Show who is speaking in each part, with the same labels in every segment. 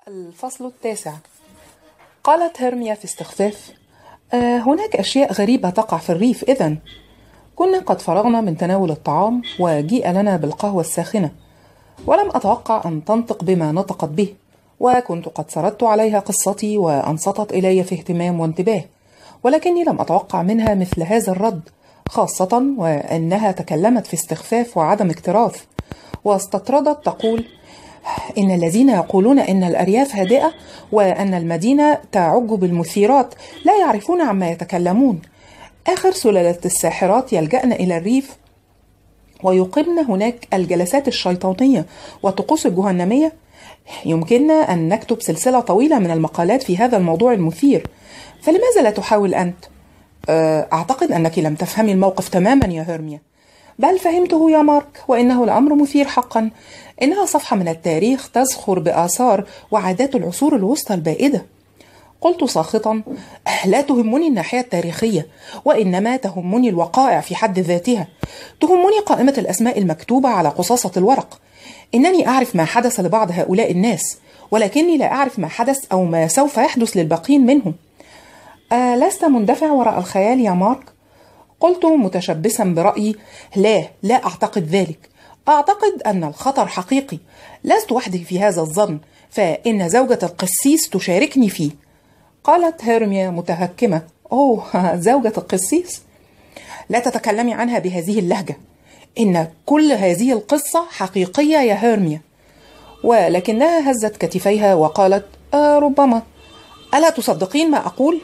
Speaker 1: الفصل التاسع. قالت هيرميا في استخفاف: هناك أشياء غريبة تقع في الريف إذن. كنا قد فرغنا من تناول الطعام وجيء لنا بالقهوة الساخنة، ولم أتوقع أن تنطق بما نطقت به، وكنت قد سردت عليها قصتي وأنصتت إلي في اهتمام وانتباه، ولكني لم أتوقع منها مثل هذا الرد، خاصة وأنها تكلمت في استخفاف وعدم اكتراث، واستطردت تقول: إن الذين يقولون إن الأرياف هادئة وأن المدينة تعج بالمثيرات لا يعرفون عما يتكلمون. آخر سلالة الساحرات يلجأن إلى الريف ويقمن هناك الجلسات الشيطانية والطقوس الجهنمية. يمكننا أن نكتب سلسلة طويلة من المقالات في هذا الموضوع المثير، فلماذا لا تحاول أنت؟ أعتقد أنك لم تفهمي الموقف تماما يا هيرميا. بل فهمته يا مارك، وإنه الأمر مثير حقا. إنها صفحة من التاريخ تزخر بآثار وعادات العصور الوسطى البائدة. قلت ساخطا: لا تهمني الناحية التاريخية، وإنما تهمني الوقائع في حد ذاتها. تهمني قائمة الأسماء المكتوبة على قصاصة الورق. إنني أعرف ما حدث لبعض هؤلاء الناس، ولكني لا أعرف ما حدث أو ما سوف يحدث للباقين منهم. لست مندفع وراء الخيال يا مارك؟ قلت متشبثا برأيي: لا أعتقد ذلك. أعتقد أن الخطر حقيقي. لست وحدي في هذا الظن، فإن زوجة القسيس تشاركني فيه. قالت هيرميا متهكمة: أوه، زوجة القسيس؟ لا تتكلمي عنها بهذه اللهجة. إن كل هذه القصة حقيقية يا هيرميا. ولكنها هزت كتفيها وقالت: ربما. ألا تصدقين ما أقول؟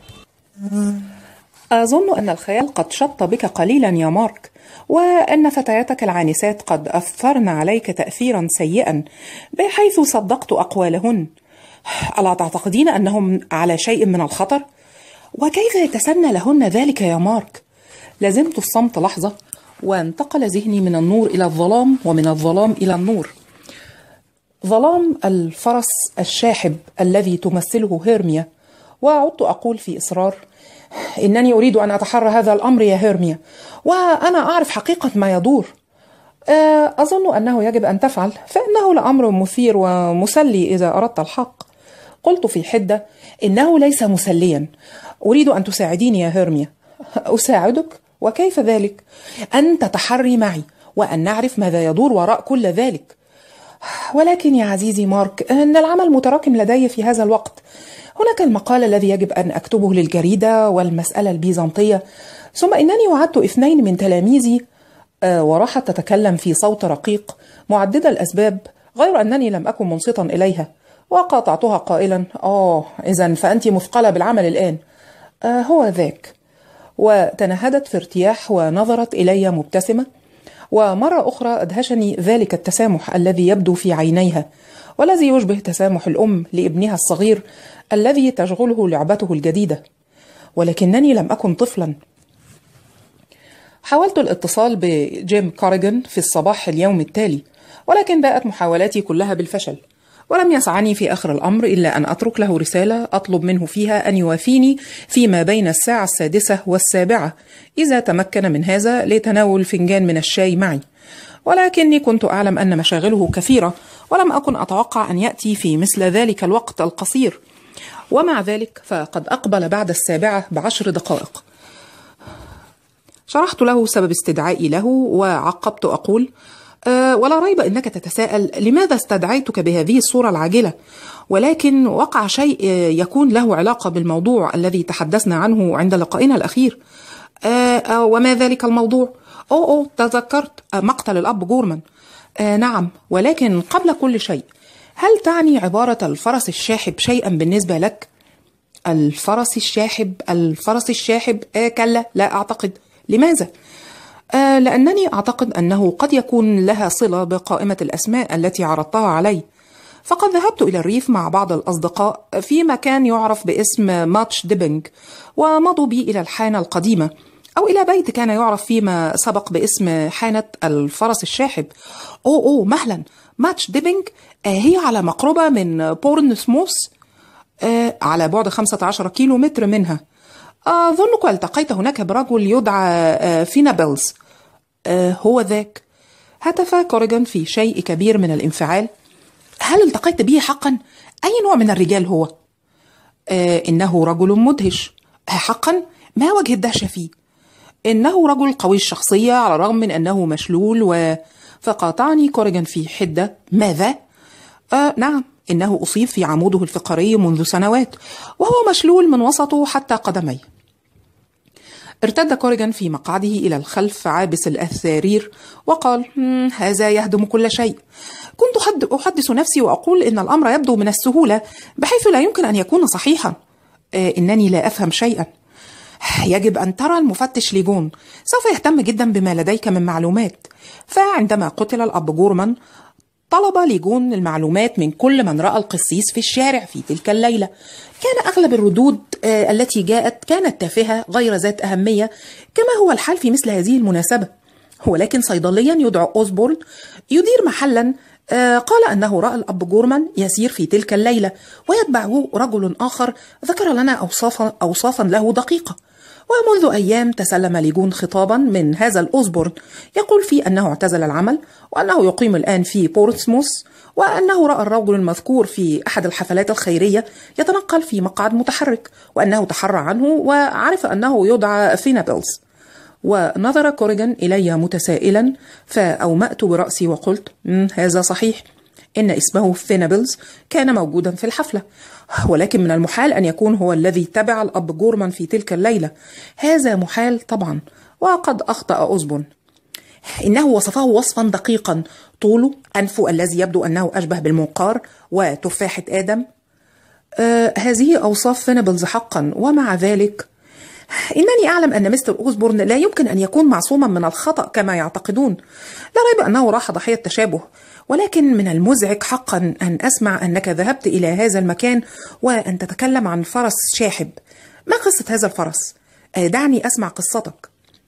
Speaker 1: أظن أن الخيال قد شط بك قليلا يا مارك، وأن فتياتك العانسات قد أثرن عليك تأثيرا سيئا بحيث صدقت أقوالهن. ألا تعتقدين أنهم على شيء من الخطر؟ وكيف يتسنى لهن ذلك يا مارك؟ لزمت الصمت لحظة، وانتقل ذهني من النور إلى الظلام، ومن الظلام إلى النور. ظلام الفرس الشاحب الذي تمثله هيرميا. وعدت أقول في إصرار: إنني أريد أن أتحرى هذا الأمر يا هيرميا، وأنا أعرف حقيقة ما يدور. أظن أنه يجب أن تفعل، فإنه لأمر مثير ومسلي إذا أردت الحق. قلت في حدة: إنه ليس مسليا. أريد أن تساعديني يا هيرميا. أساعدك؟ وكيف ذلك؟ أن تتحري معي، وأن نعرف ماذا يدور وراء كل ذلك. ولكن يا عزيزي مارك، إن العمل متراكم لدي في هذا الوقت. هناك المقال الذي يجب أن أكتبه للجريدة، والمسألة البيزنطية، ثم إنني وعدت 2 من تلاميذي. وراحت تتكلم في صوت رقيق معددة الأسباب، غير أنني لم أكن منصتا إليها، وقاطعتها قائلا: إذن فأنت مثقلة بالعمل الآن. هو ذاك. وتنهدت في ارتياح ونظرت إلي مبتسمة، ومرة أخرى أدهشني ذلك التسامح الذي يبدو في عينيها، والذي يشبه تسامح الأم لابنها الصغير الذي تشغله لعبته الجديدة. ولكنني لم أكن طفلا. حاولت الاتصال بجيم كوريغان في الصباح اليوم التالي، ولكن باءت محاولاتي كلها بالفشل، ولم يسعني في آخر الأمر إلا أن أترك له رسالة أطلب منه فيها أن يوافيني فيما بين الساعة 6 و7 إذا تمكن من هذا لتناول فنجان من الشاي معي. ولكني كنت أعلم أن مشاغله كثيرة، ولم أكن أتوقع أن يأتي في مثل ذلك الوقت القصير. ومع ذلك فقد أقبل بعد 7 ب10 دقائق. شرحت له سبب استدعائي له، وعقبت أقول: ولا ريب أنك تتساءل لماذا استدعيتك بهذه الصورة العاجلة، ولكن وقع شيء يكون له علاقة بالموضوع الذي تحدثنا عنه عند لقائنا الأخير. وما ذلك الموضوع؟ تذكرت، مقتل الأب جورمان. نعم، ولكن قبل كل شيء، هل تعني عبارة الفرس الشاحب شيئا بالنسبة لك؟ الفرس الشاحب؟ كلا، لا أعتقد. لماذا؟ لأنني أعتقد أنه قد يكون لها صلة بقائمة الأسماء التي عرضتها علي. فقد ذهبت إلى الريف مع بعض الأصدقاء في مكان يعرف باسم ماتش ديبنج، ومضوا بي إلى الحانة القديمة، أو إلى بيت كان يعرف فيما سبق باسم حانة الفرس الشاحب. مهلا، ماتش ديبنج هي على مقربة من بورنسموث، على بعد 15 كيلومتر منها. أظنك التقيت هناك برجل يدعى فينابلز. هو ذاك. هتف كوريغان في شيء كبير من الانفعال. هل التقيت به حقا؟ أي نوع من الرجال هو؟ إنه رجل مدهش. حقا؟ ما وجه الدهشة فيه؟ إنه رجل قوي الشخصية على الرغم من أنه مشلول فقاطعني كوريغان في حدة. ماذا؟ نعم، إنه أصيب في عموده الفقري منذ سنوات، وهو مشلول من وسطه حتى قدميه. ارتد كوريغان في مقعده إلى الخلف عابس الأثارير وقال: هذا يهدم كل شيء. كنت أحدث نفسي وأقول إن الأمر يبدو من السهولة بحيث لا يمكن أن يكون صحيحا. إنني لا أفهم شيئا. يجب أن ترى المفتش ليجون، سوف يهتم جدا بما لديك من معلومات. فعندما قتل الأب جورمان طلب ليجون المعلومات من كل من رأى القسيس في الشارع في تلك الليلة. كان أغلب الردود التي جاءت كانت تافهة غير ذات أهمية، كما هو الحال في مثل هذه المناسبة. ولكن صيدليا يدعى أوزبورن يدير محلا قال أنه رأى الأب جورمان يسير في تلك الليلة ويتبعه رجل آخر ذكر لنا أوصافا له دقيقة. ومنذ أيام تسلم ليجون خطابا من هذا الأوزبورن يقول فيه أنه اعتزل العمل وأنه يقيم الآن في بورتسموث، وأنه رأى الرجل المذكور في أحد الحفلات الخيرية يتنقل في مقعد متحرك، وأنه تحرى عنه وعرف أنه يدعى فينابلز. ونظر كوريغان إلي متسائلا، فأومأت برأسي وقلت: هذا صحيح، إن اسمه فينابلز كان موجودا في الحفلة، ولكن من المحال أن يكون هو الذي تبع الأب جورمان في تلك الليلة. هذا محال طبعا، وقد أخطأ أوزبورن. إنه وصفه وصفا دقيقا، طوله، أنفه الذي يبدو أنه أشبه بالمنقار، وتفاحة آدم. هذه أوصاف فينابلز حقا، ومع ذلك إنني أعلم أن مستر أوزبورن لا يمكن أن يكون معصوما من الخطأ كما يعتقدون. لا ريب أنه راح ضحية تشابه، ولكن من المزعج حقا أن أسمع أنك ذهبت إلى هذا المكان وأن تتكلم عن فرس شاحب. ما قصة هذا الفرس؟ دعني أسمع قصتك.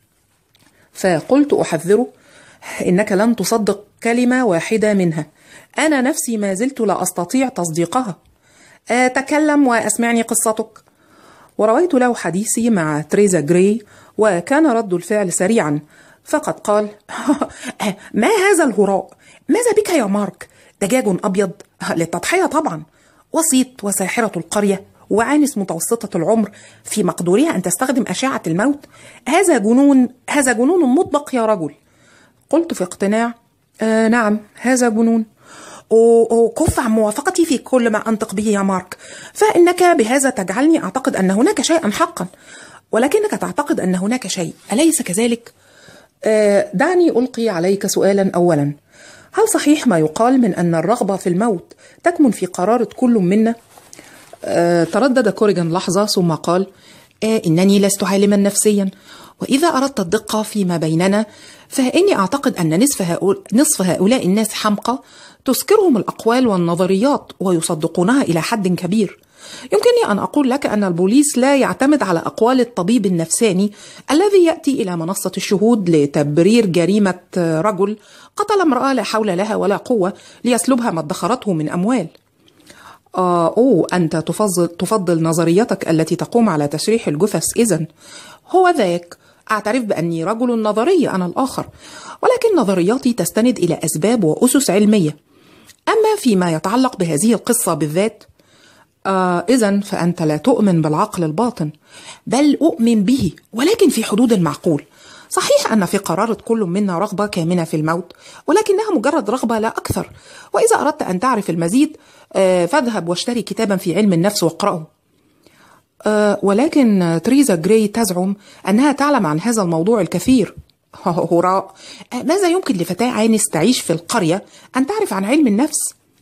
Speaker 1: فقلت أحذره: إنك لن تصدق كلمة واحدة منها. أنا نفسي ما زلت لا أستطيع تصديقها. تكلم وأسمعني قصتك. ورويت له حديثي مع تريزا جراي، وكان رد الفعل سريعا، فقد قال: ما هذا الهراء؟ ماذا بك يا مارك؟ دجاج أبيض للتضحية طبعا، وسيط وساحرة القرية وعانس متوسطة العمر في مقدورها أن تستخدم أشعة الموت. هذا جنون مطبق يا رجل. قلت في اقتناع: نعم، هذا جنون. كف عن موافقتي في كل ما أنطق به يا مارك، فإنك بهذا تجعلني أعتقد أن هناك شيئا حقا، ولكنك تعتقد أن هناك شيء، أليس كذلك؟ دعني ألقي عليك سؤالا أولا. هل صحيح ما يقال من أن الرغبة في الموت تكمن في قرارة كل منا؟ تردد كوريغان لحظة ثم قال: إنني لست عالما نفسيا، وإذا أردت الدقة فيما بيننا فإني أعتقد أن نصف هؤلاء الناس حمقى تسكرهم الأقوال والنظريات ويصدقونها إلى حد كبير. يمكنني أن أقول لك أن البوليس لا يعتمد على أقوال الطبيب النفساني الذي يأتي إلى منصة الشهود لتبرير جريمة رجل قتل امرأة لا حول لها ولا قوة ليسلبها ما ادخرته من أموال. أنت تفضل نظريتك التي تقوم على تشريح الجثث. إذن هو ذاك. أعترف بأني رجل نظري أنا الآخر، ولكن نظرياتي تستند إلى أسباب وأسس علمية. أما فيما يتعلق بهذه القصة بالذات، إذن فأنت لا تؤمن بالعقل الباطن، بل أؤمن به، ولكن في حدود المعقول. صحيح أن في قرارة كل منا رغبة كامنة في الموت، ولكنها مجرد رغبة لا أكثر. وإذا أردت أن تعرف المزيد فاذهب واشتري كتابا في علم النفس واقرأه. ولكن تريزا جراي تزعم أنها تعلم عن هذا الموضوع الكثير. هراء، ماذا يمكن لفتاة عانس تعيش في القرية أن تعرف عن علم النفس؟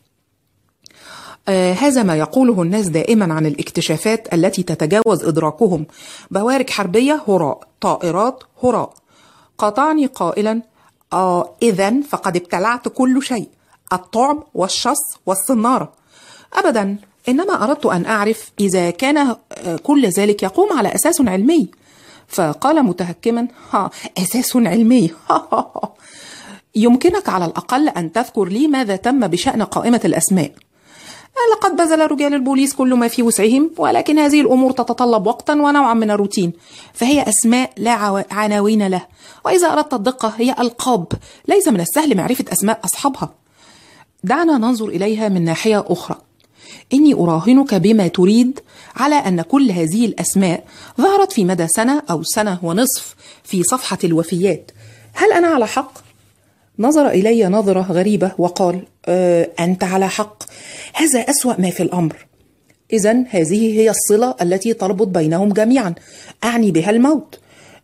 Speaker 1: هذا ما يقوله الناس دائما عن الاكتشافات التي تتجاوز إدراكهم. بوارق حربية هراء، طائرات هراء. قاطعني قائلا: إذن فقد ابتلعت كل شيء، الطعم والشص والصنارة. أبدا، إنما أردت أن أعرف إذا كان كل ذلك يقوم على أساس علمي. فقال متهكما: أساس علمي؟ يمكنك على الأقل أن تذكر لي ماذا تم بشأن قائمة الأسماء. لقد بذل رجال البوليس كل ما في وسعهم، ولكن هذه الأمور تتطلب وقتا ونوعا من الروتين، فهي أسماء لا عناوين له، وإذا أردت الدقة هي ألقاب ليس من السهل معرفة أسماء أصحابها. دعنا ننظر إليها من ناحية أخرى. إني أراهنك بما تريد على أن كل هذه الأسماء ظهرت في مدى سنة أو سنة ونصف في صفحة الوفيات. هل أنا على حق؟ نظر إلي نظرة غريبة وقال: أنت على حق، هذا أسوأ ما في الأمر. إذن هذه هي الصلة التي تربط بينهم جميعا، أعني بها الموت.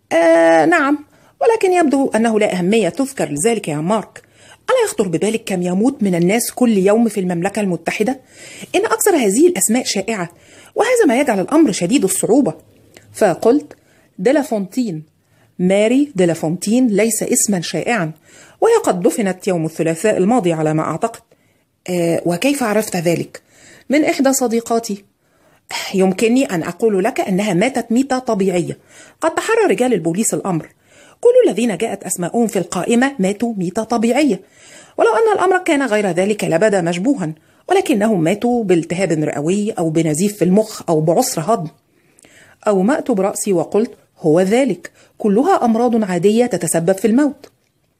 Speaker 1: نعم، ولكن يبدو أنه لا أهمية تذكر لذلك يا مارك. ألا يخطر ببالك كم يموت من الناس كل يوم في المملكة المتحدة؟ إن أكثر هذه الأسماء شائعة، وهذا ما يجعل الأمر شديد الصعوبة. فقلت: ديلافونتين. ماري ديلافونتين ليس اسما شائعا، وهي قد دفنت يوم الثلاثاء الماضي على ما أعتقد. وكيف عرفت ذلك؟ من إحدى صديقاتي. يمكنني أن أقول لك أنها ماتت ميتة طبيعية. قد تحرى رجال البوليس الأمر. كل الذين جاءت أسماءهم في القائمة ماتوا ميتة طبيعية، ولو أن الأمر كان غير ذلك لبدا مشبوها، ولكنهم ماتوا بالتهاب رئوي أو بنزيف في المخ أو بعسر هضم. أومأت برأسي وقلت: هو ذلك، كلها أمراض عادية تتسبب في الموت،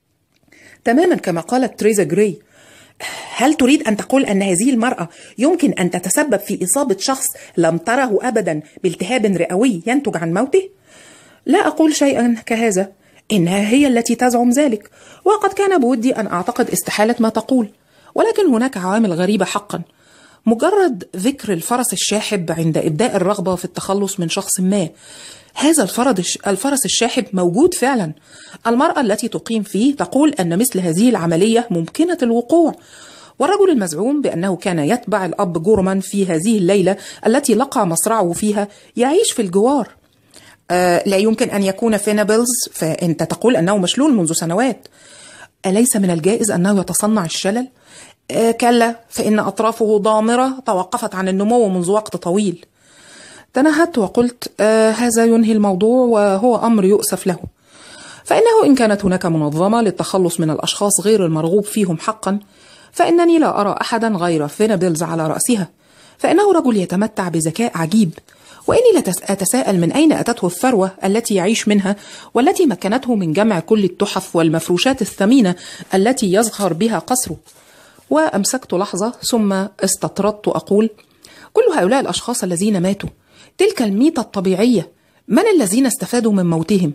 Speaker 1: تماما كما قالت تريزا جراي. هل تريد أن تقول أن هذه المرأة يمكن أن تتسبب في إصابة شخص لم تره أبدا بالتهاب رئوي ينتج عن موته؟ لا أقول شيئا كهذا، إنها هي التي تزعم ذلك، وقد كان بودي أن أعتقد استحالة ما تقول، ولكن هناك عوامل غريبة حقا. مجرد ذكر الفرس الشاحب عند إبداء الرغبة في التخلص من شخص ما، هذا الفرس الشاحب موجود فعلا. المرأة التي تقيم فيه تقول أن مثل هذه العملية ممكنة الوقوع، والرجل المزعوم بأنه كان يتبع الأب جورمان في هذه الليلة التي لقى مصرعه فيها يعيش في الجوار. لا يمكن أن يكون فينابلز، فأنت تقول أنه مشلول منذ سنوات. أليس من الجائز أنه يتصنع الشلل؟ كلا، فإن أطرافه ضامرة توقفت عن النمو منذ وقت طويل. تنهدت وقلت: هذا ينهي الموضوع، وهو أمر يؤسف له. فإنه إن كانت هناك منظمة للتخلص من الأشخاص غير المرغوب فيهم حقا، فإنني لا أرى أحدا غير فينابلز على رأسها، فإنه رجل يتمتع بذكاء عجيب. وإني أتساءل من أين أتته الثروة التي يعيش منها، والتي مكنته من جمع كل التحف والمفروشات الثمينة التي يزخر بها قصره. وأمسكت لحظة ثم استطردت أقول: كل هؤلاء الأشخاص الذين ماتوا، تلك الميتة الطبيعية، من الذين استفادوا من موتهم؟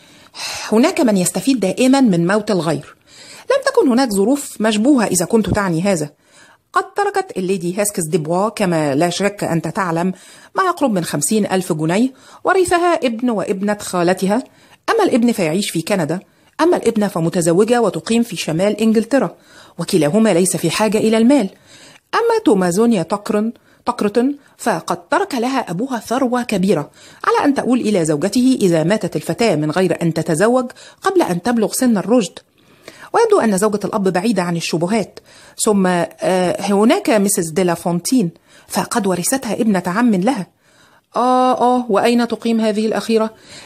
Speaker 1: هناك من يستفيد دائما من موت الغير. لم تكن هناك ظروف مشبوهة إذا كنت تعني هذا. قد تركت الليدي هاسكس ديبوا كما لا شك أنت تعلم ما يقرب من 50,000 جنيه، ورثها ابن وابنة خالتها. أما الابن فيعيش في كندا، أما الابنة فمتزوجة وتقيم في شمال إنجلترا، وكلاهما ليس في حاجة إلى المال. أما تومازونيا تقرتن فقد ترك لها أبوها ثروة كبيرة، على أن تقول إلى زوجته إذا ماتت الفتاة من غير أن تتزوج قبل أن تبلغ سن الرشد. ويبدو أن زوجة الأب بعيدة عن الشبهات. ثم هناك مسز ديلافونتين، فقد ورثتها ابنة عم لها. وأين تقيم هذه الأخيرة؟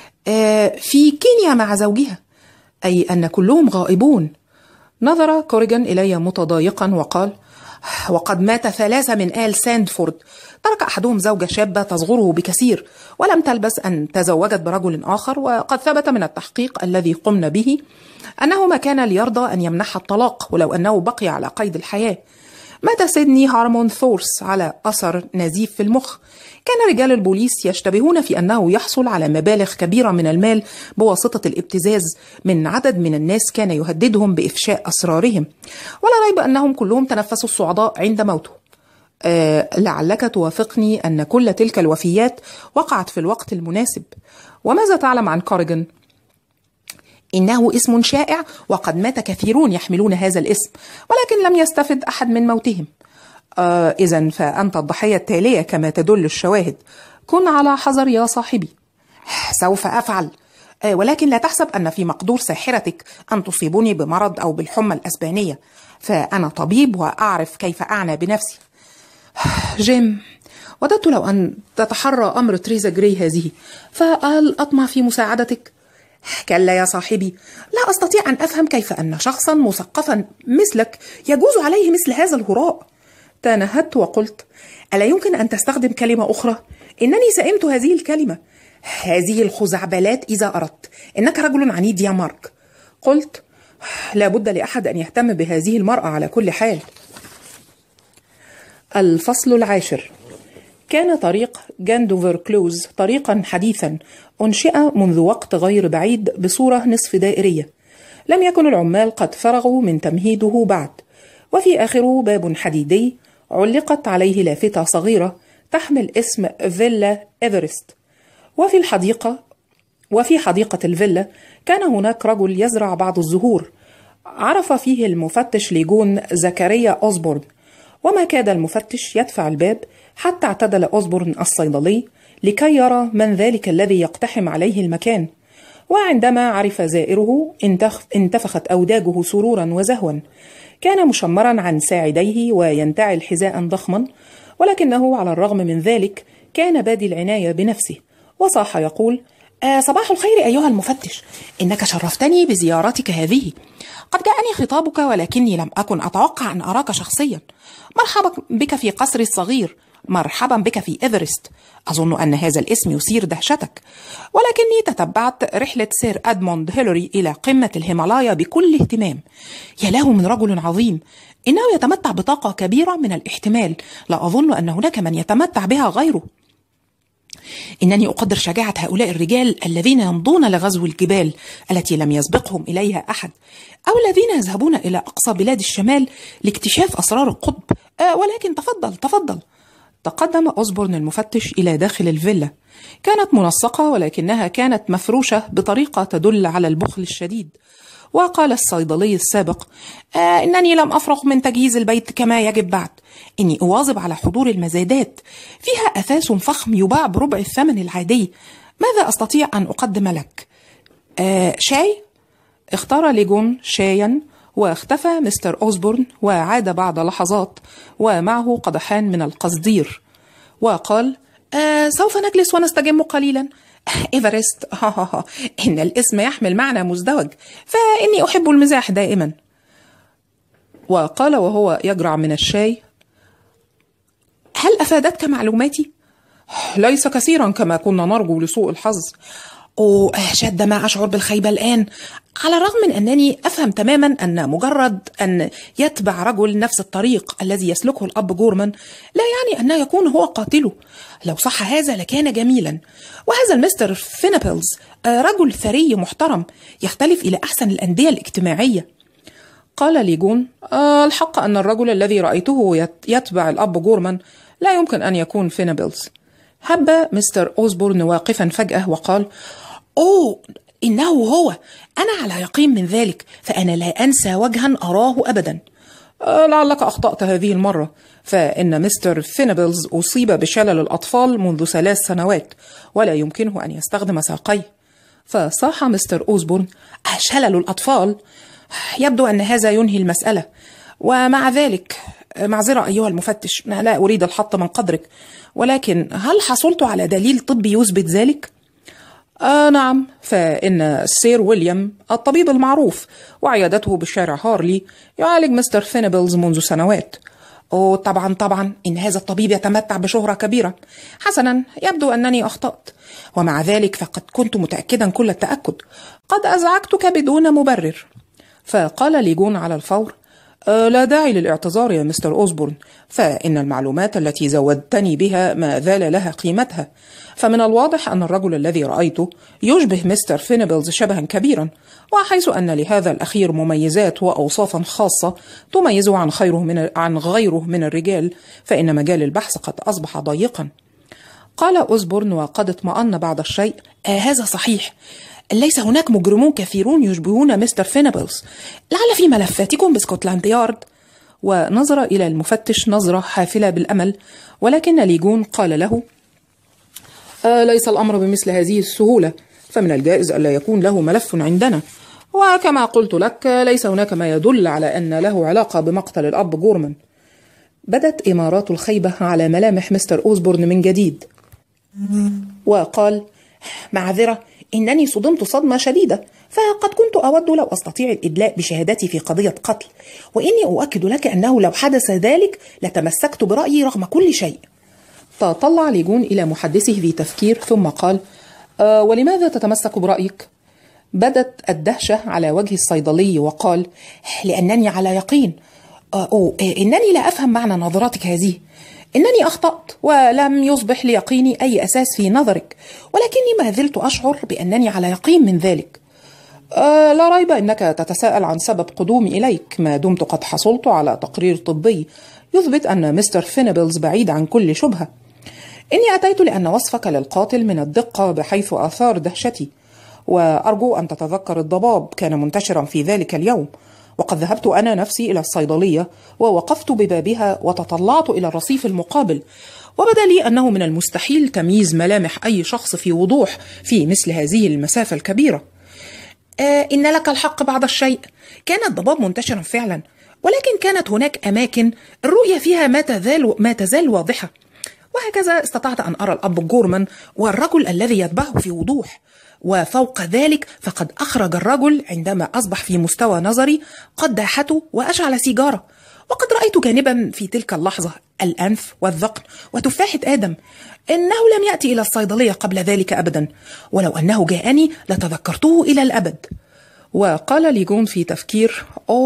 Speaker 1: في كينيا مع زوجها، أي أن كلهم غائبون. نظر كوريغان إلي متضايقا وقال: وقد مات 3 من آل ساندفورد. ترك أحدهم زوجة شابة تصغره بكثير، ولم تلبث أن تزوجت برجل آخر، وقد ثبت من التحقيق الذي قمنا به أنه ما كان ليرضى أن يمنحها الطلاق ولو أنه بقي على قيد الحياة. مات سيدني هارمون ثورس على أثر نزيف في المخ. كان رجال البوليس يشتبهون في أنه يحصل على مبالغ كبيرة من المال بواسطة الابتزاز من عدد من الناس كان يهددهم بإفشاء أسرارهم، ولا ريب أنهم كلهم تنفسوا الصعداء عند موته. لعلك توافقني أن كل تلك الوفيات وقعت في الوقت المناسب. وماذا تعلم عن كوريغان؟ إنه اسم شائع، وقد مات كثيرون يحملون هذا الاسم، ولكن لم يستفد أحد من موتهم. إذن فأنت الضحية التالية كما تدل الشواهد. كن على حذر يا صاحبي. سوف أفعل، ولكن لا تحسب أن في مقدور ساحرتك أن تصيبني بمرض أو بالحمى الأسبانية، فأنا طبيب وأعرف كيف أعنى بنفسي. جيم، وددت لو أن تتحرى أمر تريزا جراي هذه، فهل أطمع في مساعدتك؟ كلا يا صاحبي، لا أستطيع أن أفهم كيف أن شخصا مثقفا مثلك يجوز عليه مثل هذا الهراء. تنهدت وقلت: ألا يمكن أن تستخدم كلمة أخرى؟ إنني سئمت هذه الكلمة. هذه الخزعبلات إذا أردت. إنك رجل عنيد يا مارك. قلت: لا بد لأحد أن يهتم بهذه المرأة على كل حال. الفصل العاشر. كان طريق جاندوفر كلوز طريقا حديثا أنشئ منذ وقت غير بعيد بصورة نصف دائرية. لم يكن العمال قد فرغوا من تمهيده بعد، وفي آخره باب حديدي علقت عليه لافتة صغيرة تحمل اسم فيلا إيفرست. وفي حديقة الفيلا كان هناك رجل يزرع بعض الزهور، عرف فيه المفتش ليجون زكريا أوزبورن، وما كاد المفتش يدفع الباب حتى اعتدل أوزبورن الصيدلي لكي يرى من ذلك الذي يقتحم عليه المكان. وعندما عرف زائره انتفخت أوداجه سرورا وزهوا. كان مشمرا عن ساعديه وينتعل حذاء ضخما، ولكنه على الرغم من ذلك كان بادي العناية بنفسه، وصاح يقول: صباح الخير أيها المفتش، إنك شرفتني بزيارتك هذه. قد جاءني خطابك ولكني لم أكن أتوقع أن أراك شخصيا. مرحبا بك في قصري الصغير، مرحبا بك في إيفرست. أظن أن هذا الاسم يثير دهشتك، ولكني تتبعت رحلة سير أدموند هيلاري إلى قمة الهيمالايا بكل اهتمام. يا له من رجل عظيم، إنه يتمتع بطاقة كبيرة من الاحتمال لا أظن أن هناك من يتمتع بها غيره. إنني أقدر شجاعة هؤلاء الرجال الذين يمضون لغزو الجبال التي لم يسبقهم إليها أحد، أو الذين يذهبون إلى أقصى بلاد الشمال لاكتشاف أسرار القطب. ولكن تفضل. تقدم أوزبورن المفتش إلى داخل الفيلا. كانت منسقة، ولكنها كانت مفروشة بطريقة تدل على البخل الشديد. وقال الصيدلي السابق: إنني لم أفرغ من تجهيز البيت كما يجب بعد. إني أواظب على حضور المزادات، فيها أثاث فخم يباع بربع الثمن العادي. ماذا أستطيع أن أقدم لك؟ شاي؟ اختار ليجون شايا، واختفى مستر أوزبورن وعاد بعد لحظات ومعه قدحان من القصدير، وقال: سوف نجلس ونستجم قليلا. إيفرست، إن الاسم يحمل معنى مزدوج، فإني أحب المزاح دائما. وقال وهو يجرع من الشاي: هل أفادتك معلوماتي؟ ليس كثيرا كما كنا نرجو لسوء الحظ. شد ما أشعر بالخيبة الآن، على الرغم من أنني أفهم تماما أن مجرد أن يتبع رجل نفس الطريق الذي يسلكه الأب جورمان لا يعني أن يكون هو قاتله. لو صح هذا لكان جميلا. وهذا المستر فينابلز رجل ثري محترم، يختلف إلى أحسن الأندية الاجتماعية. قال ليجون: الحق أن الرجل الذي رأيته يتبع الأب جورمان لا يمكن أن يكون فينابلز. هب مستر أوزبورن واقفا فجأة وقال: إنه هو، أنا على يقين من ذلك، فأنا لا أنسى وجها أراه أبدا. لعلك أخطأت هذه المرة، فإن مستر فينابلز أصيب بشلل الأطفال منذ 3 سنوات، ولا يمكنه أن يستخدم ساقيه. فصاح مستر أوزبورن: شلل الأطفال؟ يبدو أن هذا ينهي المسألة. ومع ذلك، معذرة أيها المفتش، لا أريد الحط من قدرك، ولكن هل حصلت على دليل طبي يثبت ذلك؟ نعم، فإن السير ويليام الطبيب المعروف وعيادته بشارع هارلي يعالج مستر فينابلز منذ سنوات. طبعا إن هذا الطبيب يتمتع بشهرة كبيرة. حسنا، يبدو أنني أخطأت، ومع ذلك فقد كنت متأكدا كل التأكد. قد أزعجتك بدون مبرر. فقال ليجون على الفور: لا داعي للاعتذار يا مستر أوزبورن، فإن المعلومات التي زودتني بها ما زال لها قيمتها. فمن الواضح أن الرجل الذي رأيته يشبه مستر فينابلز شبها كبيرا، وحيث أن لهذا الأخير مميزات وأوصافا خاصة تميزه عن غيره من الرجال، فإن مجال البحث قد أصبح ضيقا. قال أوزبورن وقد اطمأن بعض الشيء: هذا صحيح، ليس هناك مجرمون كثيرون يشبهون مستر فينابلز، لعل في ملفاتكم بسكوتلاند يارد. ونظر إلى المفتش نظرة حافلة بالأمل، ولكن ليجون قال له: ليس الأمر بمثل هذه السهولة، فمن الجائز ألا يكون له ملف عندنا، وكما قلت لك ليس هناك ما يدل على أن له علاقة بمقتل الأب جورمان. بدت إمارات الخيبة على ملامح مستر أوزبورن من جديد، وقال: معذرة، إنني صدمت صدمة شديدة، فقد كنت أود لو أستطيع الإدلاء بشهادتي في قضية قتل، وإني أؤكد لك أنه لو حدث ذلك لتمسكت برأيي رغم كل شيء. تطلع ليجون إلى محدثه في تفكير، ثم قال: ولماذا تتمسك برأيك؟ بدت الدهشة على وجه الصيدلي وقال: لأنني على يقين. إنني لا أفهم معنى نظراتك هذه. إنني أخطأت ولم يصبح ليقيني أي أساس في نظرك، ولكني ما زلت أشعر بأنني على يقين من ذلك. لا ريب أنك تتساءل عن سبب قدومي إليك، ما دمت قد حصلت على تقرير طبي يثبت أن مستر فينيبلز بعيد عن كل شبهة. إني أتيت لأن وصفك للقاتل من الدقة بحيث أثار دهشتي، وأرجو أن تتذكر الضباب كان منتشرا في ذلك اليوم، وقد ذهبت أنا نفسي إلى الصيدلية ووقفت ببابها وتطلعت إلى الرصيف المقابل، وبدا لي أنه من المستحيل تمييز ملامح أي شخص في وضوح في مثل هذه المسافة الكبيرة. إن لك الحق بعض الشيء، كان الضباب منتشرا فعلا، ولكن كانت هناك أماكن الرؤية فيها ما تزال واضحة. وهكذا استطعت أن أرى الأب جورمان والرجل الذي يتبعه في وضوح، وفوق ذلك فقد أخرج الرجل عندما أصبح في مستوى نظري قداحته وأشعل سيجارة، وقد رأيت جانبا في تلك اللحظة الأنف والذقن وتفاحة آدم. إنه لم يأتي إلى الصيدلية قبل ذلك أبدا، ولو أنه جاءني لتذكرته إلى الأبد. وقال ليجون في تفكير: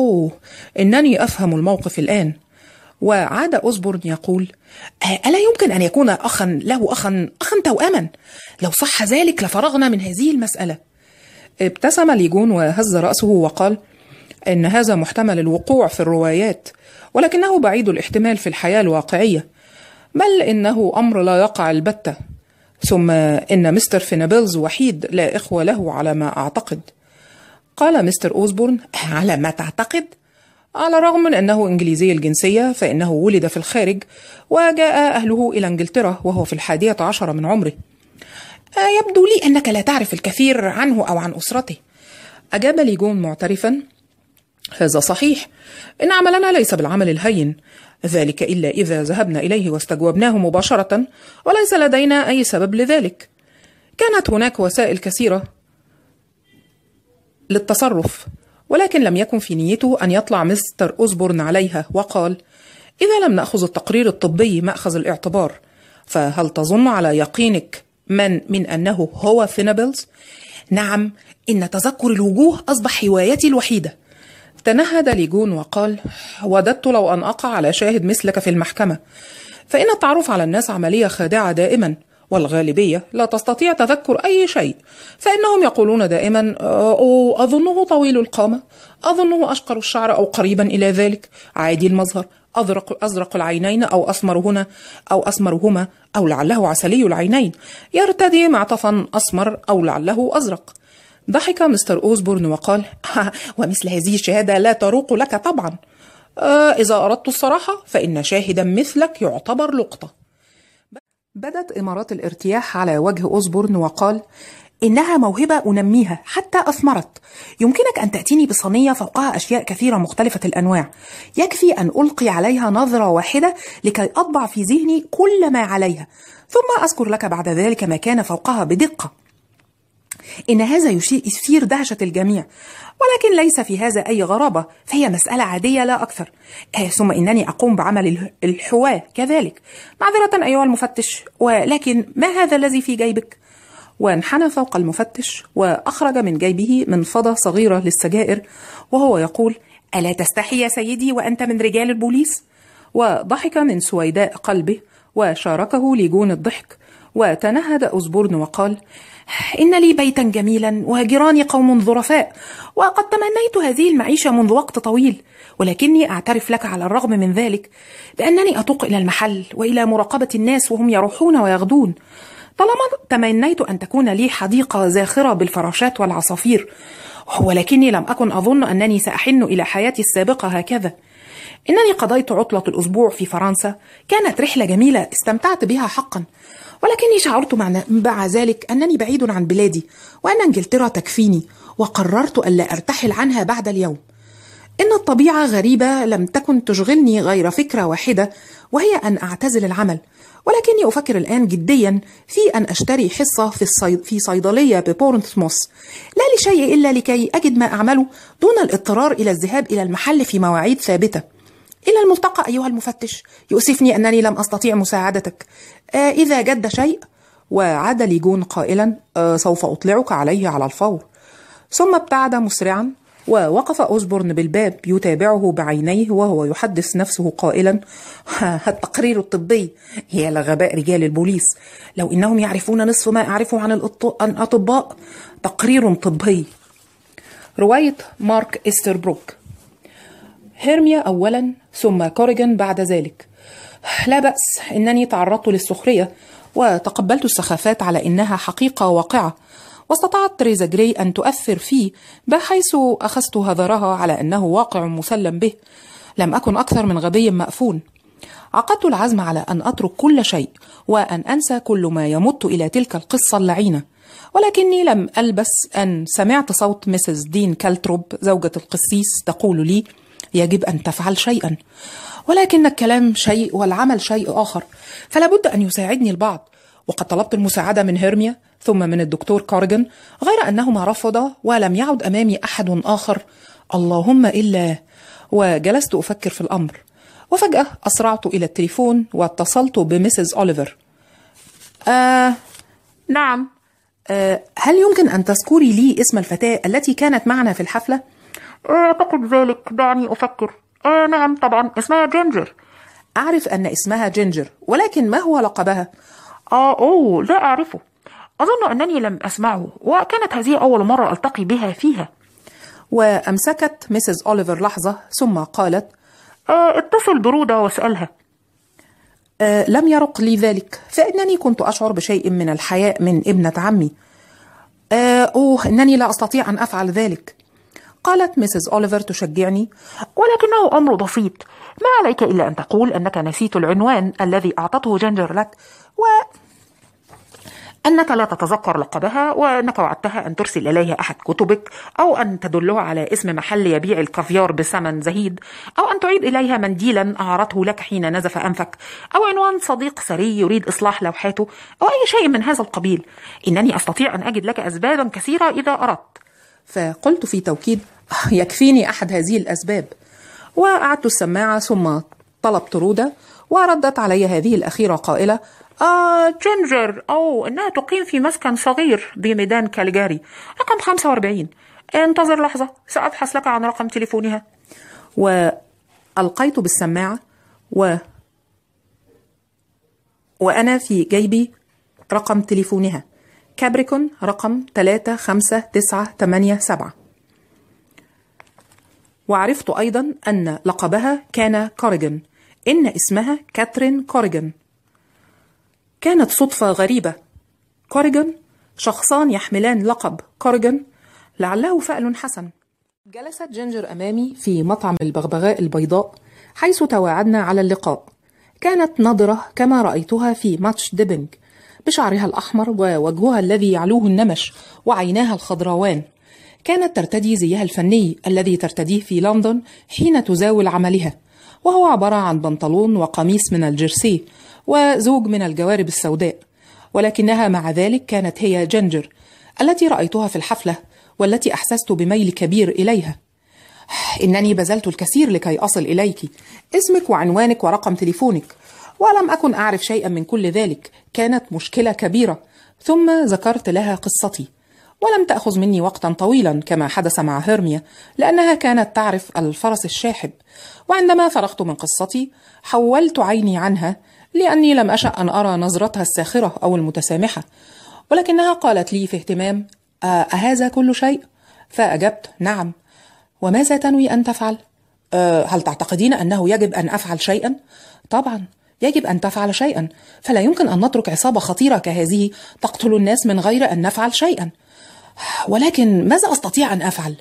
Speaker 1: إنني أفهم الموقف الآن. وعاد أوزبورن يقول: ألا يمكن أن يكون أخا توأما؟ لو صح ذلك لفرغنا من هذه المسألة. ابتسم ليجون وهز رأسه وقال: إن هذا محتمل الوقوع في الروايات، ولكنه بعيد الاحتمال في الحياة الواقعية، بل إنه أمر لا يقع البتة. ثم إن مستر فينيبلز وحيد لا إخوة له على ما أعتقد. قال مستر أوزبورن: على ما تعتقد؟ على الرغم من أنه إنجليزي الجنسية، فإنه ولد في الخارج وجاء أهله إلى إنجلترا وهو في 11 من عمره. يبدو لي أنك لا تعرف الكثير عنه أو عن أسرته. أجاب ليجون معترفا: هذا صحيح، إن عملنا ليس بالعمل الهين، ذلك إلا إذا ذهبنا إليه واستجوبناه مباشرة، وليس لدينا أي سبب لذلك. كانت هناك وسائل كثيرة للتصرف، ولكن لم يكن في نيته أن يطلع مستر أوزبورن عليها، وقال: إذا لم نأخذ التقرير الطبي مأخذ الاعتبار، فهل تظن على يقينك من أنه هو فينيبلز؟ نعم، إن تذكر الوجوه أصبح هوايتي الوحيدة. تنهد ليجون وقال: وددت لو أن أقع على شاهد مثلك في المحكمة، فإن التعرف على الناس عملية خادعة دائما، والغالبية لا تستطيع تذكر أي شيء، فإنهم يقولون دائما: أظنه طويل القامة، أظنه أشقر الشعر أو قريبا إلى ذلك، عادي المظهر، أزرق العينين أو أسمرهما، أو لعله عسلي العينين، يرتدي معطفا أسمر أو لعله أزرق. ضحك مستر أوزبورن وقال: ومثل هذه الشهادة لا تروق لك طبعا. إذا أردت الصراحة فإن شاهدا مثلك يعتبر لقطة. بدت إمارات الارتياح على وجه أوزبورن وقال: إنها موهبة أنميها حتى أثمرت. يمكنك أن تأتيني بصينية فوقها أشياء كثيرة مختلفة الأنواع، يكفي أن ألقي عليها نظرة واحدة لكي أطبع في ذهني كل ما عليها، ثم أذكر لك بعد ذلك ما كان فوقها بدقة. إن هذا يثير دهشة الجميع، ولكن ليس في هذا أي غرابة، فهي مسألة عادية لا أكثر. ثم إنني أقوم بعمل الحواة كذلك. معذرة أيها المفتش، ولكن ما هذا الذي في جيبك؟ وانحنى فوق المفتش وأخرج من جيبه منفضة صغيرة للسجائر وهو يقول: ألا تستحي يا سيدي وأنت من رجال البوليس؟ وضحك من سويداء قلبه وشاركه ليجون الضحك. وتنهد أوزبورن وقال: إن لي بيتا جميلا وجيراني قوم ظرفاء، وقد تمنيت هذه المعيشة منذ وقت طويل، ولكني أعترف لك على الرغم من ذلك بأنني أتوق إلى المحل وإلى مراقبة الناس وهم يروحون ويغدون. طالما تمنيت أن تكون لي حديقة زاخرة بالفراشات والعصافير، ولكني لم أكن أظن أنني سأحن إلى حياتي السابقة هكذا. إنني قضيت عطلة الأسبوع في فرنسا، كانت رحلة جميلة استمتعت بها حقا، ولكني شعرت مع ذلك أنني بعيد عن بلادي وأن إنجلترا تكفيني، وقررت ألا أرتحل عنها بعد اليوم. إن الطبيعة غريبة لم تكن تشغلني غير فكرة واحدة، وهي أن أعتزل العمل، ولكني أفكر الآن جديا في أن أشتري حصة في صيدلية ببورنسموث، لا لشيء إلا لكي أجد ما أعمله دون الاضطرار إلى الذهاب إلى المحل في مواعيد ثابتة. إلى الملتقى أيها المفتش، يؤسفني أنني لم أستطيع مساعدتك. إذا جد شيء. وعاد ليجون قائلا: سوف أطلعك عليه على الفور. ثم ابتعد مسرعا، ووقف أوزبورن بالباب يتابعه بعينيه وهو يحدث نفسه قائلا: التقرير الطبي، يا لغباء رجال البوليس، لو إنهم يعرفون نصف ما أعرفه عن الأطباء. تقرير طبي. رواية مارك إستربروك. هيرميا أولا ثم كوريغان بعد ذلك. لا بأس، إنني تعرضت للسخرية وتقبلت السخافات على إنها حقيقة واقعة، واستطاعت تريزا جراي أن تؤثر فيه بحيث أخذت هذرها على أنه واقع مسلم به. لم أكن أكثر من غبي مأفون. عقدت العزم على أن أترك كل شيء وأن أنسى كل ما يمت إلى تلك القصة اللعينة، ولكني لم ألبس أن سمعت صوت مسز دين كالتروب زوجة القسيس تقول لي: يجب أن تفعل شيئا، ولكن الكلام شيء والعمل شيء آخر، فلا بد أن يساعدني البعض. وقد طلبت المساعدة من هيرميا ثم من الدكتور كوريغان، غير أنهما رفضا ولم يعد أمامي أحد آخر. اللهم إلا. وجلست أفكر في الأمر، وفجأة أسرعت إلى التليفون واتصلت بمسز أوليفر. نعم. هل يمكن أن تذكري لي اسم الفتاة التي كانت معنا في الحفلة؟
Speaker 2: أعتقد ذلك، دعني أفكر. نعم طبعا، اسمها جينجر.
Speaker 1: أعرف أن اسمها جينجر، ولكن ما هو لقبها؟
Speaker 2: لا أعرفه. أظن أنني لم أسمعه، وكانت هذه أول مرة ألتقي بها فيها.
Speaker 1: وأمسكت مسز أوليفر لحظة ثم قالت:
Speaker 2: اتصل برودة واسألها.
Speaker 1: لم يرق لي ذلك، فإنني كنت أشعر بشيء من الحياء من ابنة عمي. إنني لا أستطيع أن أفعل ذلك. قالت مسز أوليفر تشجعني:
Speaker 2: ولكنه أمر بسيط، ما عليك إلا أن تقول أنك نسيت العنوان الذي أعطته جينجر لك، وأنك لا تتذكر لقبها، وأنك وعدتها أن ترسل إليها أحد كتبك، أو أن تدله على اسم محل يبيع الكافيار بثمن زهيد، أو أن تعيد إليها منديلا أعارته لك حين نزف أنفك، أو عنوان صديق ثري يريد إصلاح لوحاته، أو أي شيء من هذا القبيل. إنني أستطيع أن أجد لك أسبابا كثيرة إذا أردت.
Speaker 1: فقلت في توكيد: يكفيني أحد هذه الأسباب. وأعدت السماعة ثم طلبت رودة، وردت علي هذه الأخيرة قائلة:
Speaker 2: جينجر، إنها تقيم في مسكن صغير بميدان كاليجاري، رقم 45. انتظر لحظة، سأبحث لك عن رقم تليفونها.
Speaker 1: وألقيت بالسماعة وأنا في جيبي رقم تليفونها: كابريكون رقم 35987. وعرفت أيضا أن لقبها كان كوريغان، إن اسمها كاترين كوريغان. كانت صدفة غريبة. كوريغان، شخصان يحملان لقب كوريغان، لعله فأل حسن. جلست جينجر أمامي في مطعم البغبغاء البيضاء حيث تواعدنا على اللقاء. كانت نضرة كما رأيتها في ماتش ديبنج، بشعرها الأحمر ووجهها الذي يعلوه النمش وعيناها الخضراوان. كانت ترتدي زيها الفني الذي ترتديه في لندن حين تزاول عملها، وهو عبارة عن بنطلون وقميص من الجيرسي وزوج من الجوارب السوداء. ولكنها مع ذلك كانت هي جينجر التي رأيتها في الحفلة والتي أحسست بميل كبير إليها. إنني بذلت الكثير لكي أصل إليك، اسمك وعنوانك ورقم تليفونك، ولم أكن أعرف شيئا من كل ذلك. كانت مشكلة كبيرة. ثم ذكرت لها قصتي، ولم تأخذ مني وقتا طويلا كما حدث مع هيرميا، لأنها كانت تعرف الفرس الشاحب. وعندما فرغت من قصتي حولت عيني عنها، لأني لم أشأ أن أرى نظرتها الساخرة أو المتسامحة، ولكنها قالت لي في اهتمام: أهذا كل شيء؟ فأجبت: نعم. وماذا تنوي أن تفعل؟ هل تعتقدين أنه يجب أن أفعل شيئا؟ طبعا يجب أن تفعل شيئا، فلا يمكن أن نترك عصابة خطيرة كهذه تقتل الناس من غير أن نفعل شيئا. ولكن ماذا أستطيع أن أفعل؟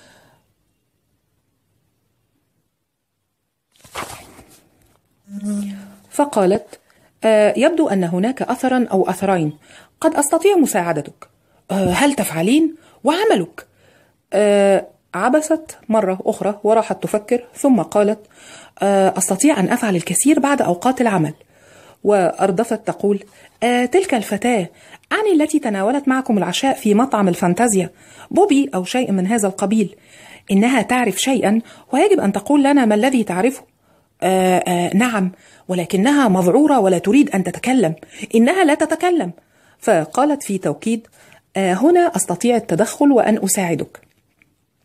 Speaker 1: فقالت: يبدو أن هناك أثرا أو أثرين قد أستطيع مساعدتك. هل تفعلين؟ وعملك؟ عبست مرة أخرى وراحت تفكر، ثم قالت: أستطيع أن أفعل الكثير بعد أوقات العمل. وأردفت تقول: تلك الفتاة، أعني التي تناولت معكم العشاء في مطعم الفانتازيا، بوبي أو شيء من هذا القبيل. إنها تعرف شيئا ويجب أن تقول لنا ما الذي تعرفه. نعم، ولكنها مذعورة ولا تريد أن تتكلم. إنها لا تتكلم. فقالت في توكيد: هنا أستطيع التدخل وأن أساعدك.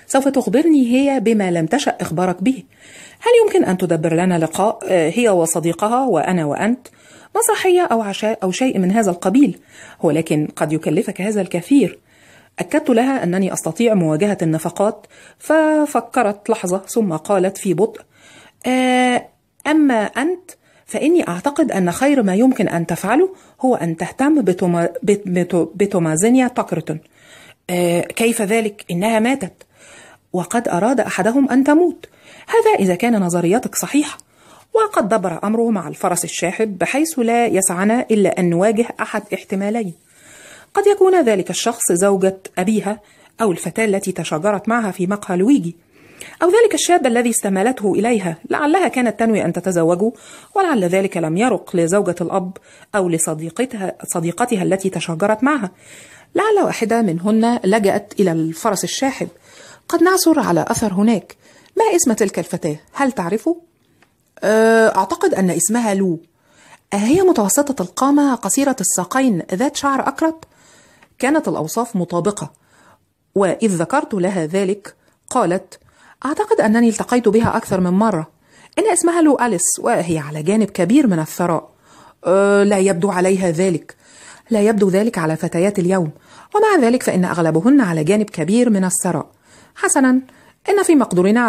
Speaker 1: سوف تخبرني هي بما لم تشأ إخبارك به. هل يمكن أن تدبر لنا لقاء هي وصديقها وأنا وأنت؟ مسرحية أو عشاء أو شيء من هذا القبيل، ولكن قد يكلفك هذا الكثير. أكدت لها أنني أستطيع مواجهة النفقات، ففكرت لحظة ثم قالت في بطء: أما أنت فإني أعتقد أن خير ما يمكن أن تفعله هو أن تهتم بتومازينيا تاكرتون. كيف ذلك؟ إنها ماتت، وقد أراد أحدهم أن تموت. هذا إذا كان نظريتك صحيحة، وقد دبر أمره مع الفرس الشاحب بحيث لا يسعنا إلا أن نواجه أحد احتمالين: قد يكون ذلك الشخص زوجة أبيها، أو الفتاة التي تشاجرت معها في مقهى لويجي، أو ذلك الشاب الذي استمالته إليها، لعلها كانت تنوي أن تتزوجه، ولعل ذلك لم يرق لزوجة الأب أو لصديقتها التي تشاجرت معها. لعل واحدة منهن لجأت إلى الفرس الشاحب. قد نعثر على أثر هناك. ما اسم تلك الفتاة؟ هل تعرفه؟ أعتقد أن اسمها لو. هي متوسطة القامة، قصيرة الساقين، ذات شعر أكرت؟ كانت الأوصاف مطابقة، وإذ ذكرت لها ذلك قالت: أعتقد أنني التقيت بها أكثر من مرة. إن اسمها لو أليس، وهي على جانب كبير من الثراء. لا يبدو عليها ذلك. لا يبدو ذلك على فتيات اليوم، ومع ذلك فإن أغلبهن على جانب كبير من الثراء. حسنا، إن في مقدورها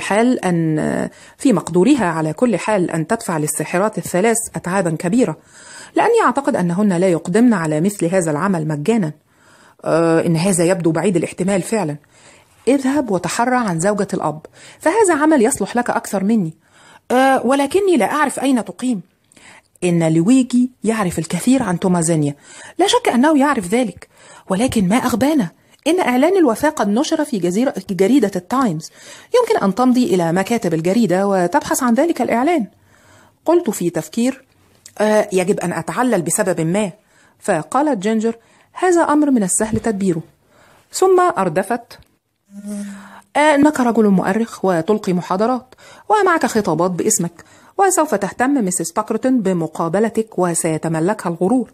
Speaker 1: على كل حال أن تدفع للساحرات الثلاث أتعابا كبيرة، لأني أعتقد أنهن لا يقدمن على مثل هذا العمل مجانا. إن هذا يبدو بعيد الاحتمال فعلا. اذهب وتحرى عن زوجة الأب، فهذا عمل يصلح لك أكثر مني. ولكني لا أعرف أين تقيم. إن لويجي يعرف الكثير عن تومازينيا، لا شك أنه يعرف ذلك، ولكن ما أغبانا. إن إعلان الوفاة قد نشر في جريدة التايمز. يمكن أن تمضي إلى مكاتب الجريدة وتبحث عن ذلك الإعلان. قلت في تفكير: يجب أن أتعلل بسبب ما. فقالت جينجر: هذا أمر من السهل تدبيره. ثم أردفت: أنك رجل مؤرخ وتلقي محاضرات، ومعك خطابات باسمك، وسوف تهتم مسز باكرتون بمقابلتك وسيتملكها الغرور.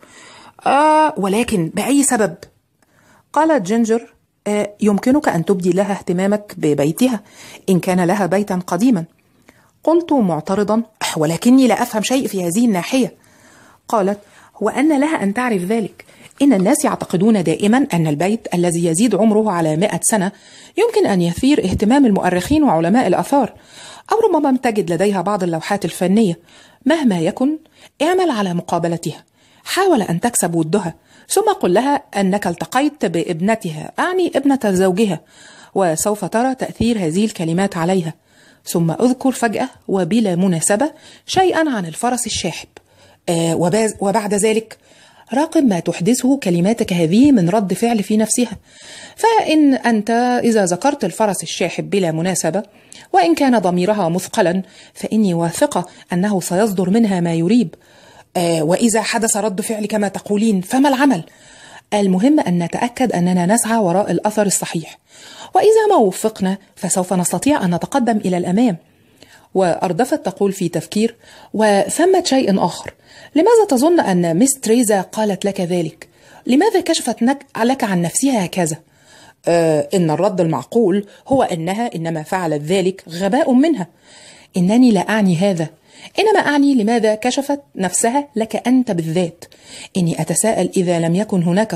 Speaker 1: ولكن بأي سبب؟ قالت جينجر: يمكنك أن تبدي لها اهتمامك ببيتها إن كان لها بيتا قديما. قلت معترضا: ولكني لا أفهم شيء في هذه الناحية. قالت: وأن لها أن تعرف ذلك. إن الناس يعتقدون دائما أن البيت الذي يزيد عمره على 100 سنة يمكن أن يثير اهتمام المؤرخين وعلماء الآثار، أو ربما تجد لديها بعض اللوحات الفنية. مهما يكن، اعمل على مقابلتها، حاول أن تكسب ودها، ثم قل لها أنك التقيت بابنتها، أعني ابنة زوجها، وسوف ترى تأثير هذه الكلمات عليها. ثم أذكر فجأة وبلا مناسبة شيئا عن الفرس الشاحب، وبعد ذلك راقب ما تحدثه كلماتك هذه من رد فعل في نفسها. فإن أنت إذا ذكرت الفرس الشاحب بلا مناسبة، وإن كان ضميرها مثقلا، فإني واثقة أنه سيصدر منها ما يريب. وإذا حدث رد فعل كما تقولين، فما العمل؟ المهم أن نتأكد أننا نسعى وراء الأثر الصحيح، وإذا ما وفقنا فسوف نستطيع أن نتقدم إلى الأمام. وأردفت تقول في تفكير: وثمة شيء آخر. لماذا تظن أن مس تريزا قالت لك ذلك؟ لماذا كشفت لك عن نفسها هكذا؟ إن الرد المعقول هو أنها إنما فعلت ذلك غباء منها. إنني لا أعني هذا، إنما أعني لماذا كشفت نفسها لك أنت بالذات. إني أتساءل إذا لم يكن هناك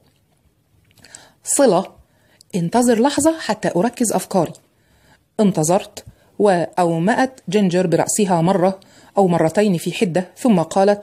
Speaker 1: صلة. انتظر لحظة حتى أركز أفكاري. انتظرت، وأومأت جينجر برأسها مرة أو مرتين في حدة، ثم قالت: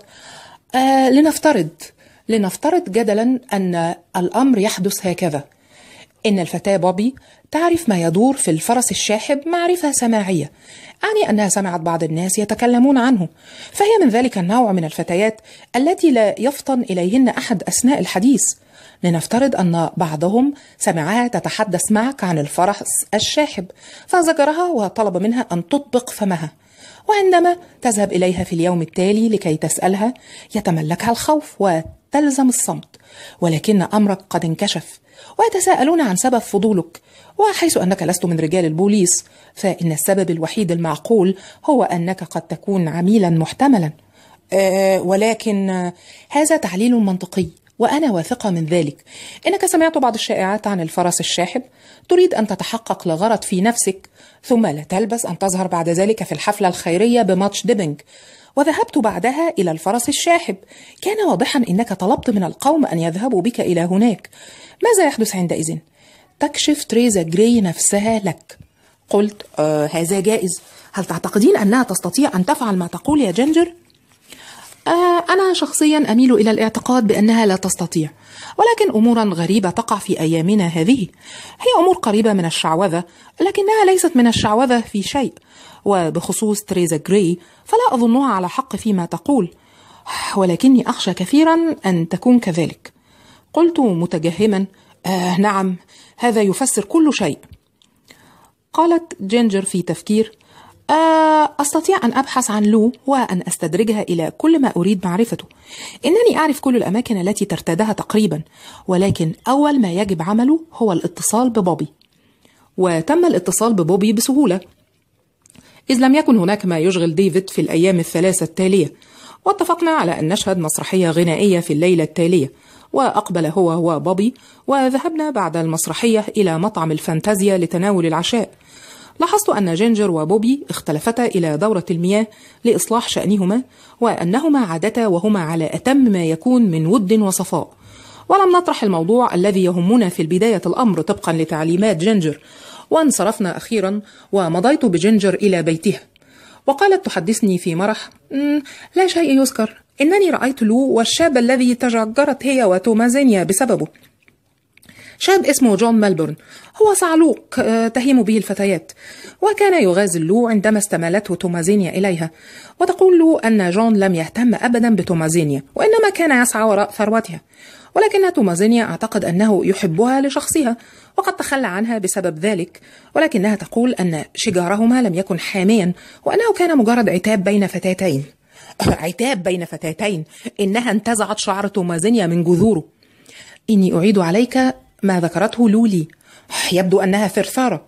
Speaker 1: لنفترض جدلا أن الأمر يحدث هكذا. إن الفتاة بوبي تعرف ما يدور في الفرس الشاحب معرفة سماعية، أعني أنها سمعت بعض الناس يتكلمون عنه، فهي من ذلك النوع من الفتيات التي لا يفطن إليهن أحد أثناء الحديث. لنفترض أن بعضهم سمعها تتحدث معك عن الفرس الشاحب، فزجرها وطلب منها أن تطبق فمها، وعندما تذهب إليها في اليوم التالي لكي تسألها يتملكها الخوف وتلزم الصمت، ولكن أمرك قد انكشف، ويتساءلون عن سبب فضولك. وحيث أنك لست من رجال البوليس، فإن السبب الوحيد المعقول هو أنك قد تكون عميلا محتملا. ولكن هذا تعليل منطقي، وأنا واثقة من ذلك. إنك سمعت بعض الشائعات عن الفرس الشاحب، تريد أن تتحقق لغرض في نفسك، ثم لا تلبس أن تظهر بعد ذلك في الحفلة الخيرية بماتش ديبنج. وذهبت بعدها إلى الفرس الشاحب. كان واضحا إنك طلبت من القوم أن يذهبوا بك إلى هناك. ماذا يحدث عندئذ؟ تكشف تريزا جراي نفسها لك. قلت هذا جائز. هل تعتقدين أنها تستطيع أن تفعل ما تقول يا جينجر؟ أنا شخصيا أميل إلى الاعتقاد بأنها لا تستطيع، ولكن أمورا غريبة تقع في أيامنا هذه. هي أمور قريبة من الشعوذة، لكنها ليست من الشعوذة في شيء. وبخصوص تريزا جراي فلا أظنها على حق فيما تقول، ولكني أخشى كثيرا أن تكون كذلك. قلت متجهما نعم، هذا يفسر كل شيء. قالت جينجر في تفكير أستطيع أن أبحث عن لو وأن أستدرجها إلى كل ما أريد معرفته. إنني أعرف كل الأماكن التي ترتادها تقريبا، ولكن أول ما يجب عمله هو الاتصال ببوبي. وتم الاتصال ببوبي بسهولة، إذ لم يكن هناك ما يشغل ديفيد في الأيام الثلاثة التالية. واتفقنا على أن نشهد مسرحية غنائية في الليلة التالية، وأقبل هو وبوبي، وذهبنا بعد المسرحية إلى مطعم الفانتازيا لتناول العشاء. لاحظت أن جينجر وبوبي اختلفتا إلى دورة المياه لإصلاح شأنهما، وأنهما عادتا وهما على أتم ما يكون من ود وصفاء. ولم نطرح الموضوع الذي يهمنا في البداية الأمر طبقا لتعليمات جينجر. وانصرفنا أخيرا، ومضيت بجينجر إلى بيتها. وقالت تحدثني في مرح لا شيء يذكر، إنني رأيت لو والشاب الذي تجاجرت هي وتومازينيا بسببه. شاب اسمه جون ميلبورن، هو صعلوق تهيم به الفتيات، وكان يغازل لو عندما استمالته تومازينيا إليها، وتقول له أن جون لم يهتم أبدا بتومازينيا، وإنما كان يسعى وراء ثروتها، ولكن تومازينيا أعتقد أنه يحبها لشخصها، وقد تخلى عنها بسبب ذلك. ولكنها تقول أن شجارهما لم يكن حاميا، وأنه كان مجرد عتاب بين فتاتين. عتاب بين فتاتين؟ إنها انتزعت شعر تومازينيا من جذوره. إني أعيد عليك ما ذكرته لولي، يبدو أنها ثرثرة.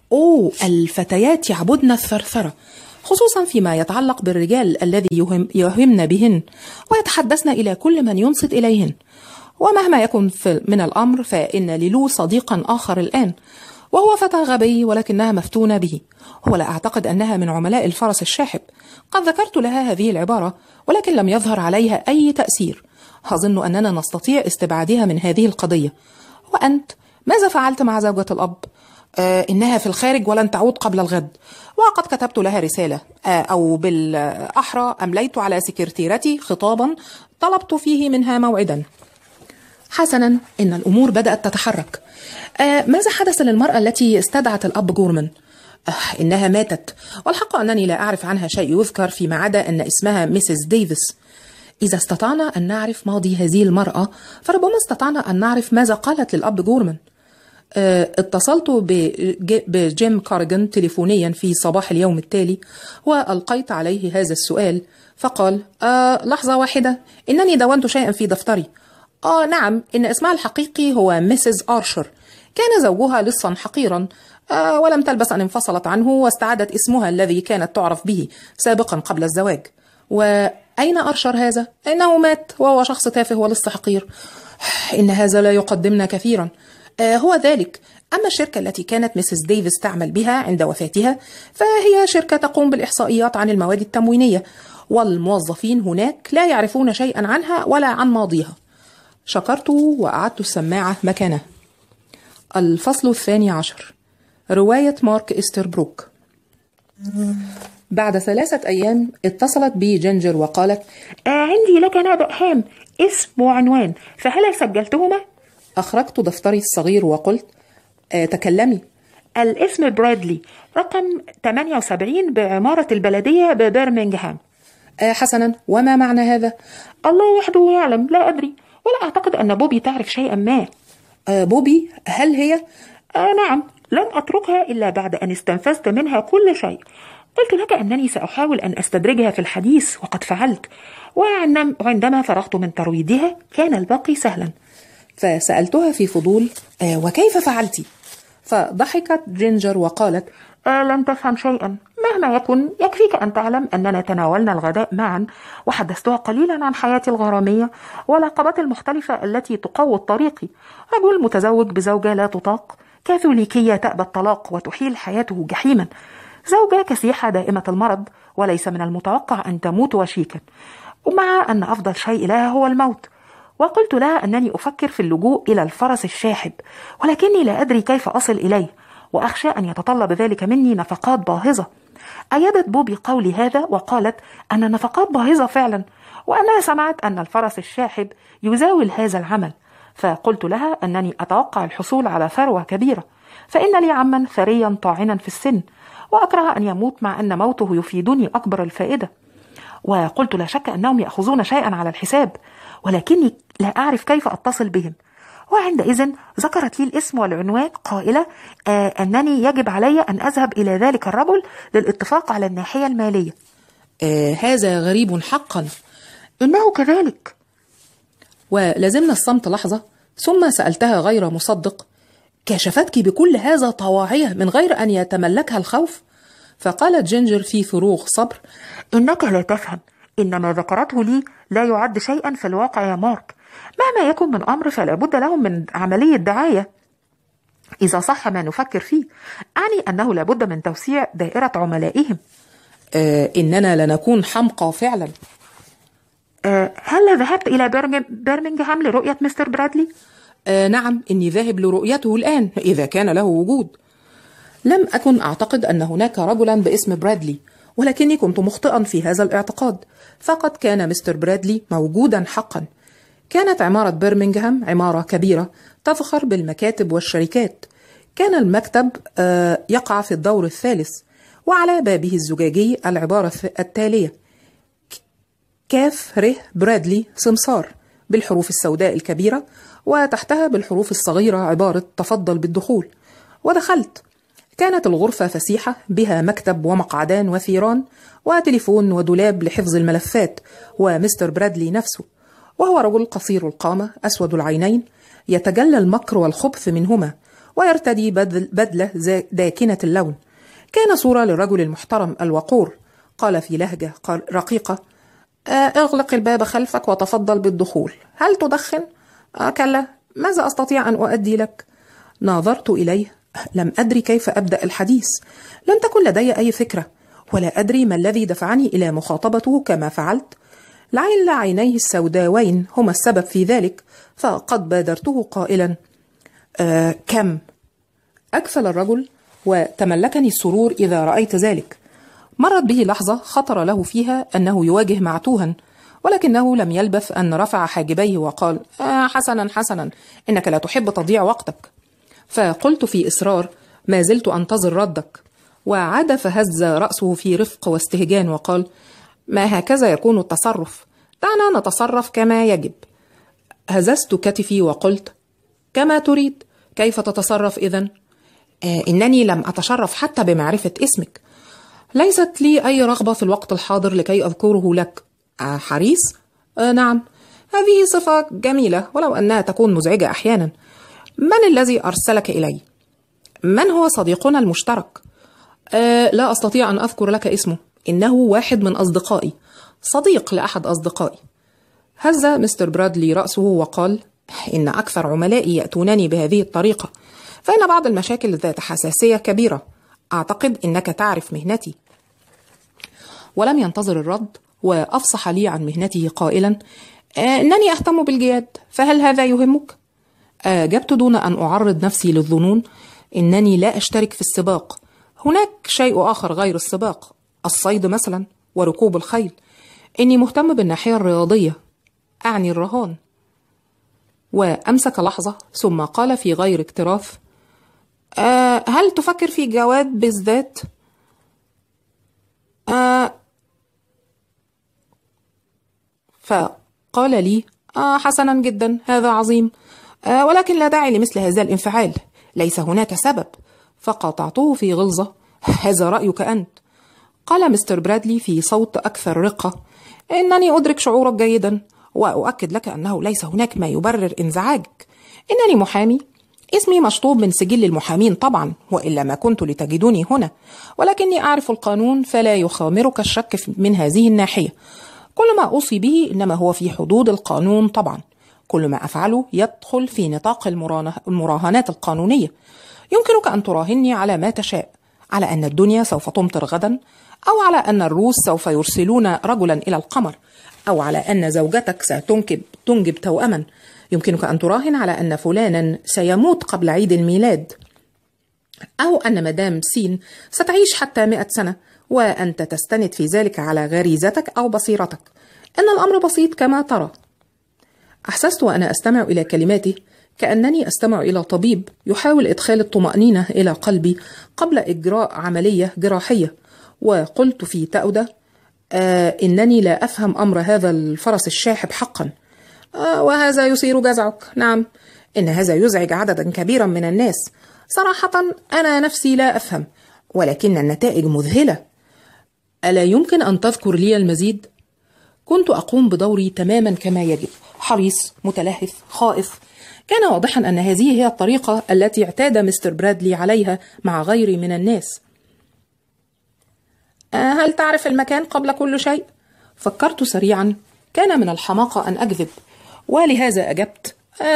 Speaker 1: الفتيات يعبدن الثرثرة، خصوصا فيما يتعلق بالرجال الذي يهمن بهن، ويتحدثن إلى كل من ينصت إليهن. ومهما يكن من الأمر فإن للو صديقا آخر الآن، وهو فتى غبي ولكنها مفتونة به. ولا أعتقد أنها من عملاء الفرس الشاحب. قد ذكرت لها هذه العبارة، ولكن لم يظهر عليها أي تأثير. أظن أننا نستطيع استبعادها من هذه القضية. وأنت ماذا فعلت مع زوجة الأب؟ إنها في الخارج ولن تعود قبل الغد، وقد كتبت لها رسالة، أو بالأحرى أمليت على سكرتيرتي خطابا طلبت فيه منها موعدا. حسنا، إن الأمور بدأت تتحرك. ماذا حدث للمرأة التي استدعت الأب جورمان؟ إنها ماتت، والحق أنني لا أعرف عنها شيء يذكر فيما عدا أن اسمها ميسيس ديفيس. إذا استطعنا أن نعرف ماضي هذه المرأة فربما استطعنا أن نعرف ماذا قالت للأب جورمان. اتصلت بجيم كارغان تليفونيا في صباح اليوم التالي، وألقيت عليه هذا السؤال، فقال لحظة واحدة، إنني دونت شيئا في دفتري. نعم، إن اسمها الحقيقي هو ميسيس آرشر. كان زوجها لصا حقيرا، ولم تلبس أن انفصلت عنه واستعادت اسمها الذي كانت تعرف به سابقا قبل الزواج. وأين أرشر هذا؟ إنه مات، وهو شخص تافه ولص حقير. إن هذا لا يقدمنا كثيرا. هو ذلك. أما الشركة التي كانت ميسيس ديفيس تعمل بها عند وفاتها فهي شركة تقوم بالإحصائيات عن المواد التموينية، والموظفين هناك لا يعرفون شيئا عنها ولا عن ماضيها. شكرت وأعدت السماعة مكانها. الفصل 12، رواية مارك إستربروك. بعد 3 أيام اتصلت بي جينجر وقالت
Speaker 2: عندي لك نبأ هام، اسم وعنوان، فهل سجلتهما؟
Speaker 1: أخرجت دفتري الصغير وقلت تكلمي.
Speaker 2: الاسم برادلي، رقم 78 بعمارة البلدية ببرمنغهام.
Speaker 1: حسنا، وما معنى هذا؟
Speaker 2: الله وحده يعلم، لا أدري، ولا أعتقد أن بوبي تعرف شيئا ما.
Speaker 1: بوبي؟ هل هي؟
Speaker 2: نعم، لن أتركها إلا بعد أن استنفذت منها كل شيء. قلت لك أنني سأحاول أن أستدرجها في الحديث، وقد فعلت، وعندما فرغت من ترويضها كان الباقي سهلا.
Speaker 1: فسألتها في فضول وكيف فعلتي؟ فضحكت جينجر وقالت:
Speaker 2: لم تفهم شيئا. مهما يكن يكفيك أن تعلم أننا تناولنا الغداء معا، وحدثتها قليلا عن حياتي الغرامية والعقبات المختلفة التي تقوض طريقي. رجل متزوج بزوجة لا تطاق، كاثوليكية تأبى الطلاق وتحيل حياته جحيما، زوجة كسيحة دائمة المرض وليس من المتوقع أن تموت وشيكا، ومع أن أفضل شيء لها هو الموت. وقلت لها أنني أفكر في اللجوء إلى الفرس الشاحب، ولكني لا أدري كيف أصل إليه، وأخشى أن يتطلب ذلك مني نفقات باهظة. أيدت بوبي قولي هذا وقالت أن نفقات باهظة فعلا، وأنها سمعت أن الفرس الشاحب يزاول هذا العمل. فقلت لها أنني أتوقع الحصول على ثروة كبيرة، فإن لي عما ثريا طاعنا في السن، وأكره أن يموت مع أن موته يفيدني أكبر الفائدة. وقلت لا شك أنهم يأخذون شيئا على الحساب، ولكني لا أعرف كيف أتصل بهم. وعندئذ ذكرت لي الاسم والعنوان قائلة أنني يجب علي أن أذهب إلى ذلك الرجل للاتفاق على الناحية المالية.
Speaker 1: هذا غريب حقا.
Speaker 2: إنه كذلك.
Speaker 1: ولزمنا الصمت لحظة، ثم سألتها غير مصدق: كشفتك بكل هذا طواعية من غير أن يتملكها الخوف؟ فقالت جينجر في فروغ صبر:
Speaker 2: إنك لا تفهم، إن ما ذكرته لي لا يعد شيئا في الواقع يا مارك. مهما يكن من أمر فلا بد لهم من عملية دعاية إذا صح ما نفكر فيه. أعني أنه لا بد من توسيع دائرة عملائهم.
Speaker 1: إننا لنكون حمقى فعلا.
Speaker 2: هل ذهبت إلى برمنغهام لرؤية مستر برادلي؟
Speaker 1: نعم، إني ذاهب لرؤيته الآن إذا كان له وجود. لم أكن أعتقد أن هناك رجلا باسم برادلي، ولكني كنت مخطئا في هذا الاعتقاد، فقد كان مستر برادلي موجودا حقا. كانت عمارة برمنغهام عمارة كبيرة تفخر بالمكاتب والشركات. كان المكتب يقع في الدور الثالث، وعلى بابه الزجاجي العبارة التالية: كاف ره برادلي سمسار، بالحروف السوداء الكبيرة، وتحتها بالحروف الصغيرة عبارة تفضل بالدخول. ودخلت. كانت الغرفة فسيحة، بها مكتب ومقعدان وثيران وتليفون ودولاب لحفظ الملفات، ومستر برادلي نفسه، وهو رجل قصير القامة أسود العينين، يتجلى المكر والخبث منهما، ويرتدي بدلة داكنة اللون. كان صورة للرجل المحترم الوقور. قال في لهجة رقيقة: اغلق الباب خلفك وتفضل بالدخول. هل تدخن؟ كلا. ماذا أستطيع أن أؤدي لك؟ ناظرت إليه، لم أدري كيف أبدأ الحديث. لم تكن لدي أي فكرة، ولا أدري ما الذي دفعني إلى مخاطبته كما فعلت. لعل عينيه السوداوين هما السبب في ذلك، فقد بادرته قائلا: كم؟ أكفل الرجل وتملكني السرور إذا رأيت ذلك. مرت به لحظة خطر له فيها أنه يواجه معتوها، ولكنه لم يلبث أن رفع حاجبيه وقال: حسنا حسنا، إنك لا تحب تضيع وقتك. فقلت في إصرار: ما زلت أنتظر ردك. وعاد فهز رأسه في رفق واستهجان وقال: ما هكذا يكون التصرف، دعنا نتصرف كما يجب. هززت كتفي وقلت: كما تريد. كيف تتصرف إذن؟ إنني لم أتشرف حتى بمعرفة اسمك. ليست لي أي رغبة في الوقت الحاضر لكي أذكره لك. حريص؟ نعم، هذه صفة جميلة ولو أنها تكون مزعجة أحيانا. من الذي أرسلك إلي؟ من هو صديقنا المشترك؟ لا أستطيع أن أذكر لك اسمه، إنه واحد من أصدقائي، صديق لأحد أصدقائي. هز مستر برادلي رأسه وقال: إن أكثر عملائي يأتونني بهذه الطريقة، فإن بعض المشاكل ذات حساسية كبيرة. أعتقد إنك تعرف مهنتي. ولم ينتظر الرد، وأفصح لي عن مهنته قائلا: إنني أهتم بالجياد، فهل هذا يهمك؟ أجبت دون أن أعرض نفسي للظنون: إنني لا أشترك في السباق. هناك شيء آخر غير السباق، الصيد مثلا وركوب الخيل. إني مهتم بالناحية الرياضية، أعني الرهان. وأمسك لحظة ثم قال في غير اكتراث: هل تفكر في جواد بالذات؟ فقال لي: حسنا جدا، هذا عظيم، ولكن لا داعي لمثل هذا الانفعال، ليس هناك سبب. فقاطعته في غلظة: هذا رأيك أنت. قال مستر برادلي في صوت أكثر رقة: إنني أدرك شعورك جيدا، وأؤكد لك أنه ليس هناك ما يبرر انزعاجك. إنني محامي، اسمي مشطوب من سجل المحامين طبعا، وإلا ما كنت لتجدوني هنا، ولكني أعرف القانون فلا يخامرك الشك من هذه الناحية. كل ما أوصي به إنما هو في حدود القانون طبعا. كل ما أفعله يدخل في نطاق المراهنات القانونية. يمكنك أن تراهني على ما تشاء، على أن الدنيا سوف تمطر غدا، أو على أن الروس سوف يرسلون رجلا إلى القمر، أو على أن زوجتك ستنجب توأما. يمكنك أن تراهن على أن فلانا سيموت قبل عيد الميلاد، أو أن مدام سين ستعيش حتى 100 سنة، وأنت تستند في ذلك على غريزتك أو بصيرتك. إن الأمر بسيط كما ترى. أحسست وأنا أستمع إلى كلماته كأنني أستمع إلى طبيب يحاول إدخال الطمأنينة إلى قلبي قبل إجراء عملية جراحية. وقلت في تأودة: إنني لا أفهم أمر هذا الفرس الشاحب حقا. وهذا يثير جزعك. نعم، إن هذا يزعج عددا كبيرا من الناس. صراحة أنا نفسي لا أفهم، ولكن النتائج مذهلة. ألا يمكن أن تذكر لي المزيد؟ كنت أقوم بدوري تماما كما يجب، حريص، متلهف، خائف. كان واضحا أن هذه هي الطريقة التي اعتاد مستر برادلي عليها مع غيري من الناس. هل تعرف المكان قبل كل شيء؟ فكرت سريعا. كان من الحماقة أن أكذب، ولهذا أجبت: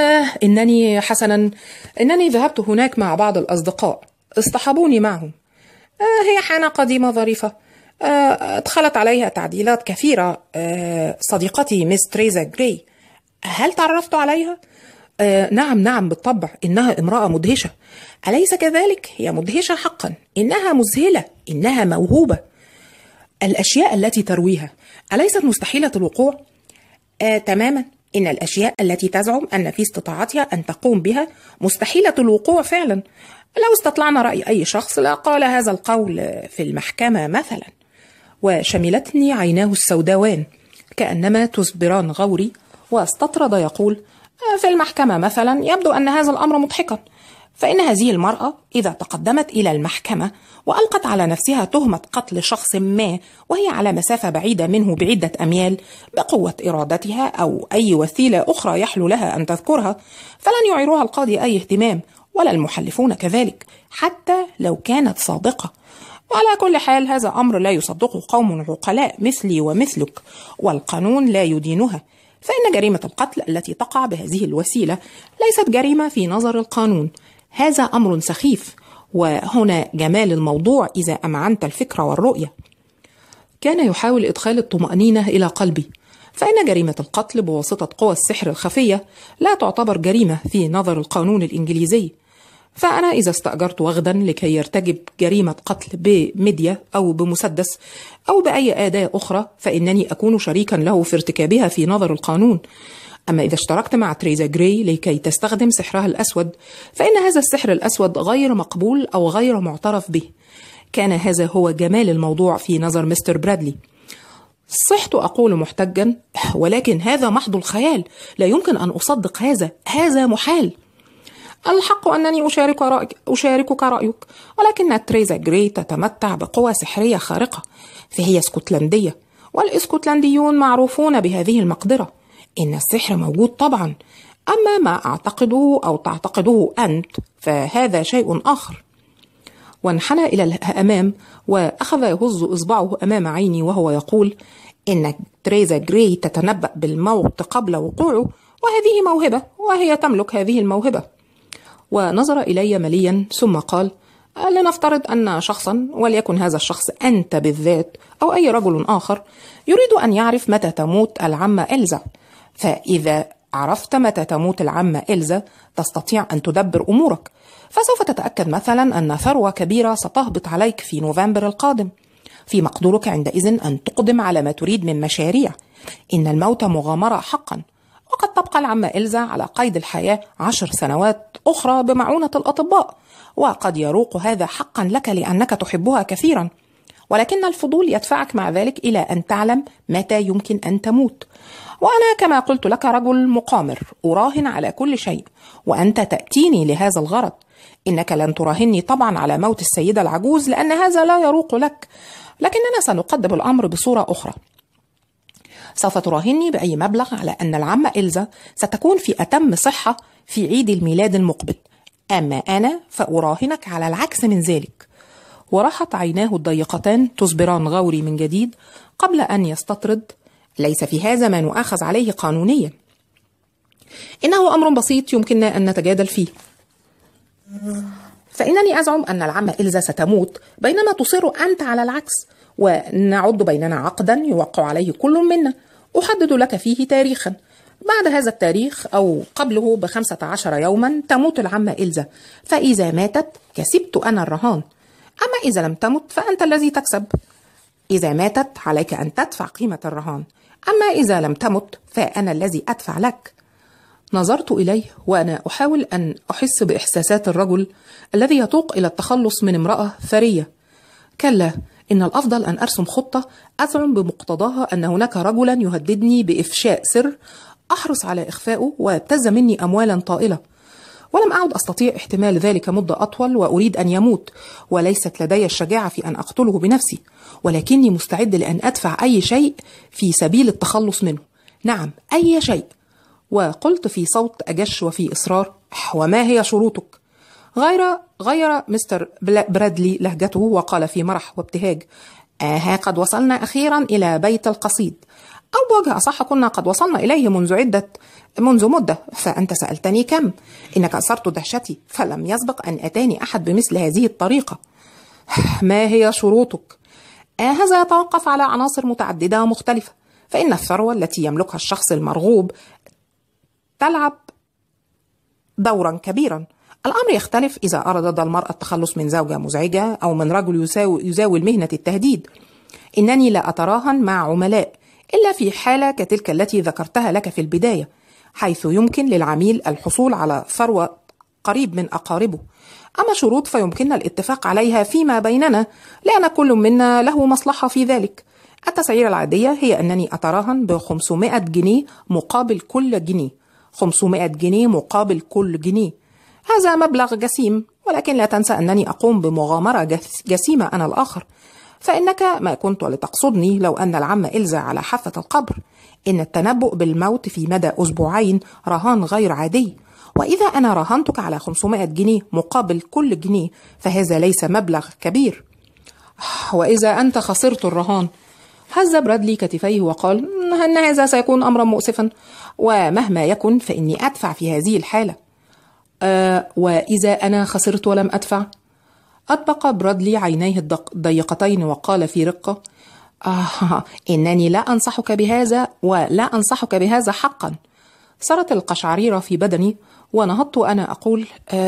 Speaker 1: إنني ذهبت هناك مع بعض الأصدقاء، اصطحبوني معهم. هي حانة قديمة ظريفة، ادخلت عليها تعديلات كثيرة. صديقتي ميس تريزا جراي. هل تعرفت عليها؟ نعم بالطبع، إنها امرأة مدهشة. أليس كذلك؟ هي مدهشة حقا، إنها مذهلة، إنها موهوبة. الأشياء التي ترويها أليست مستحيلة الوقوع؟ تماما، إن الأشياء التي تزعم أن في استطاعتها أن تقوم بها مستحيلة الوقوع فعلا. لو استطلعنا رأي أي شخص لقال هذا القول في المحكمة مثلا. وشملتني عيناه السوداوان كأنما تسبران غوري، واستطرد يقول: في المحكمة مثلا يبدو أن هذا الأمر مضحكا، فإن هذه المرأة إذا تقدمت إلى المحكمة وألقت على نفسها تهمة قتل شخص ما وهي على مسافة بعيدة منه بعدة أميال بقوة إرادتها أو أي وسيلة أخرى يحلو لها أن تذكرها، فلن يعيرها القاضي أي اهتمام، ولا المحلفون كذلك، حتى لو كانت صادقة. وعلى كل حال هذا أمر لا يصدقه قوم عقلاء مثلي ومثلك، والقانون لا يدينها. فإن جريمة القتل التي تقع بهذه الوسيلة ليست جريمة في نظر القانون. هذا أمر سخيف، وهنا جمال الموضوع إذا أمعنت الفكرة والرؤية. كان يحاول إدخال الطمأنينة إلى قلبي، فإن جريمة القتل بواسطة قوى السحر الخفية لا تعتبر جريمة في نظر القانون الإنجليزي. فأنا إذا استأجرت وغدا لكي يرتكب جريمة قتل بمدية أو بمسدس أو بأي أداة أخرى، فإنني أكون شريكا له في ارتكابها في نظر القانون. أما إذا اشتركت مع تريزا جراي لكي تستخدم سحرها الأسود، فإن هذا السحر الأسود غير مقبول أو غير معترف به. كان هذا هو جمال الموضوع في نظر مستر برادلي. صحت أقول محتجا: ولكن هذا محض الخيال، لا يمكن أن أصدق هذا محال. الحق أنني أشاركك رأيك، ولكن تريزا جراي تتمتع بقوة سحرية خارقة، فهي اسكتلندية، والاسكتلنديون معروفون بهذه المقدرة. إن السحر موجود طبعا، أما ما أعتقده أو تعتقده أنت فهذا شيء آخر. وانحنى إلى الأمام وأخذ يهز إصبعه أمام عيني وهو يقول: إن تريزا جراي تتنبأ بالموت قبل وقوعه، وهذه موهبة، وهي تملك هذه الموهبة. ونظر إلي مليا ثم قال: لنفترض أن شخصا، وليكن هذا الشخص أنت بالذات أو أي رجل آخر، يريد أن يعرف متى تموت العمة إلزا. فإذا عرفت متى تموت العمة إلزا تستطيع أن تدبر أمورك، فسوف تتأكد مثلا أن ثروة كبيرة ستهبط عليك في نوفمبر القادم. في مقدورك عندئذ أن تقدم على ما تريد من مشاريع. إن الموت مغامرة حقا، وقد تبقى العمة إلزا على قيد الحياة 10 سنوات أخرى بمعونة الأطباء، وقد يروق هذا حقا لك لأنك تحبها كثيرا، ولكن الفضول يدفعك مع ذلك إلى أن تعلم متى يمكن أن تموت. وأنا كما قلت لك رجل مقامر، أراهن على كل شيء، وأنت تأتيني لهذا الغرض. إنك لن تراهني طبعا على موت السيدة العجوز، لأن هذا لا يروق لك، لكننا سنقدم الأمر بصورة أخرى. سوف تراهني بأي مبلغ على أن العمة إلزا ستكون في أتم صحة في عيد الميلاد المقبل.
Speaker 2: أما أنا فأراهنك على العكس من ذلك.
Speaker 1: وراحت عيناه الضيقتان تصبران غوري من جديد قبل أن يستطرد:
Speaker 2: ليس في هذا ما نؤاخذ عليه قانونيا.
Speaker 1: إنه أمر بسيط يمكننا أن نتجادل فيه.
Speaker 2: فإنني أزعم أن العمة إلزا ستموت، بينما تصر أنت على العكس، ونعد بيننا عقدا يوقع عليه كل منا. أحدد لك فيه تاريخا، بعد هذا التاريخ أو قبله ب15 يوما تموت العمة إلزا، فإذا ماتت كسبت أنا الرهان، أما إذا لم تمت فأنت الذي تكسب. إذا ماتت عليك أن تدفع قيمة الرهان، أما إذا لم تمت فأنا الذي أدفع لك.
Speaker 1: نظرت إليه وأنا أحاول أن أحس بإحساسات الرجل الذي يتوق إلى التخلص من امرأة ثرية. كلا، إن الأفضل أن أرسم خطة أزعم بمقتضاها أن هناك رجلا يهددني بإفشاء سر أحرص على إخفائه ويبتز مني أموالا طائلة، ولم أعد أستطيع احتمال ذلك مدة أطول، وأريد أن يموت، وليست لدي الشجاعة في أن أقتله بنفسي، ولكني مستعد لأن أدفع أي شيء في سبيل التخلص منه. نعم، أي شيء. وقلت في صوت أجش وفي إصرار: وما هي شروطك؟ غير مستر برادلي لهجته وقال في مرح وابتهاج:
Speaker 2: ها قد وصلنا أخيرا إلى بيت القصيد، أو بوجه أصح كنا قد وصلنا إليه منذ مدة، فأنت سألتني كم. إنك أثرت دهشتي، فلم يسبق أن أتاني أحد بمثل هذه الطريقة.
Speaker 1: ما هي شروطك؟
Speaker 2: هذا يتوقف على عناصر متعددة ومختلفة، فإن الثروة التي يملكها الشخص المرغوب تلعب دورا كبيرا. الأمر يختلف إذا أرادت المرأة التخلص من زوجة مزعجة أو من رجل يزاول مهنة التهديد. إنني لا أتراهن مع عملاء إلا في حالة كتلك التي ذكرتها لك في البداية، حيث يمكن للعميل الحصول على ثروة قريب من أقاربه. أما شروط فيمكننا الاتفاق عليها فيما بيننا، لأن كل منا له مصلحة في ذلك. التسعيرة العادية هي أنني أتراهن ب500 جنيه مقابل كل جنيه. 500 جنيه مقابل كل جنيه، هذا مبلغ جسيم، ولكن لا تنسى أنني أقوم بمغامرة جسيمة أنا الآخر، فإنك ما كنت لتقصدني لو أن العم إلزا على حافة القبر. إن التنبؤ بالموت في مدى أسبوعين رهان غير عادي، وإذا أنا راهنتك على 500 جنيه مقابل كل جنيه فهذا ليس مبلغ كبير.
Speaker 1: وإذا أنت خسرت الرهان؟ هز برادلي كتفيه وقال: إن هذا سيكون أمرا مؤسفا،
Speaker 2: ومهما يكن فإني أدفع في هذه الحالة.
Speaker 1: وإذا أنا خسرت ولم أدفع؟ أطبق برادلي عينيه الضيقتين وقال في رقة:
Speaker 2: إنني لا أنصحك بهذا، ولا أنصحك بهذا حقا.
Speaker 1: صارت القشعريرة في بدني ونهضت وأنا أقول: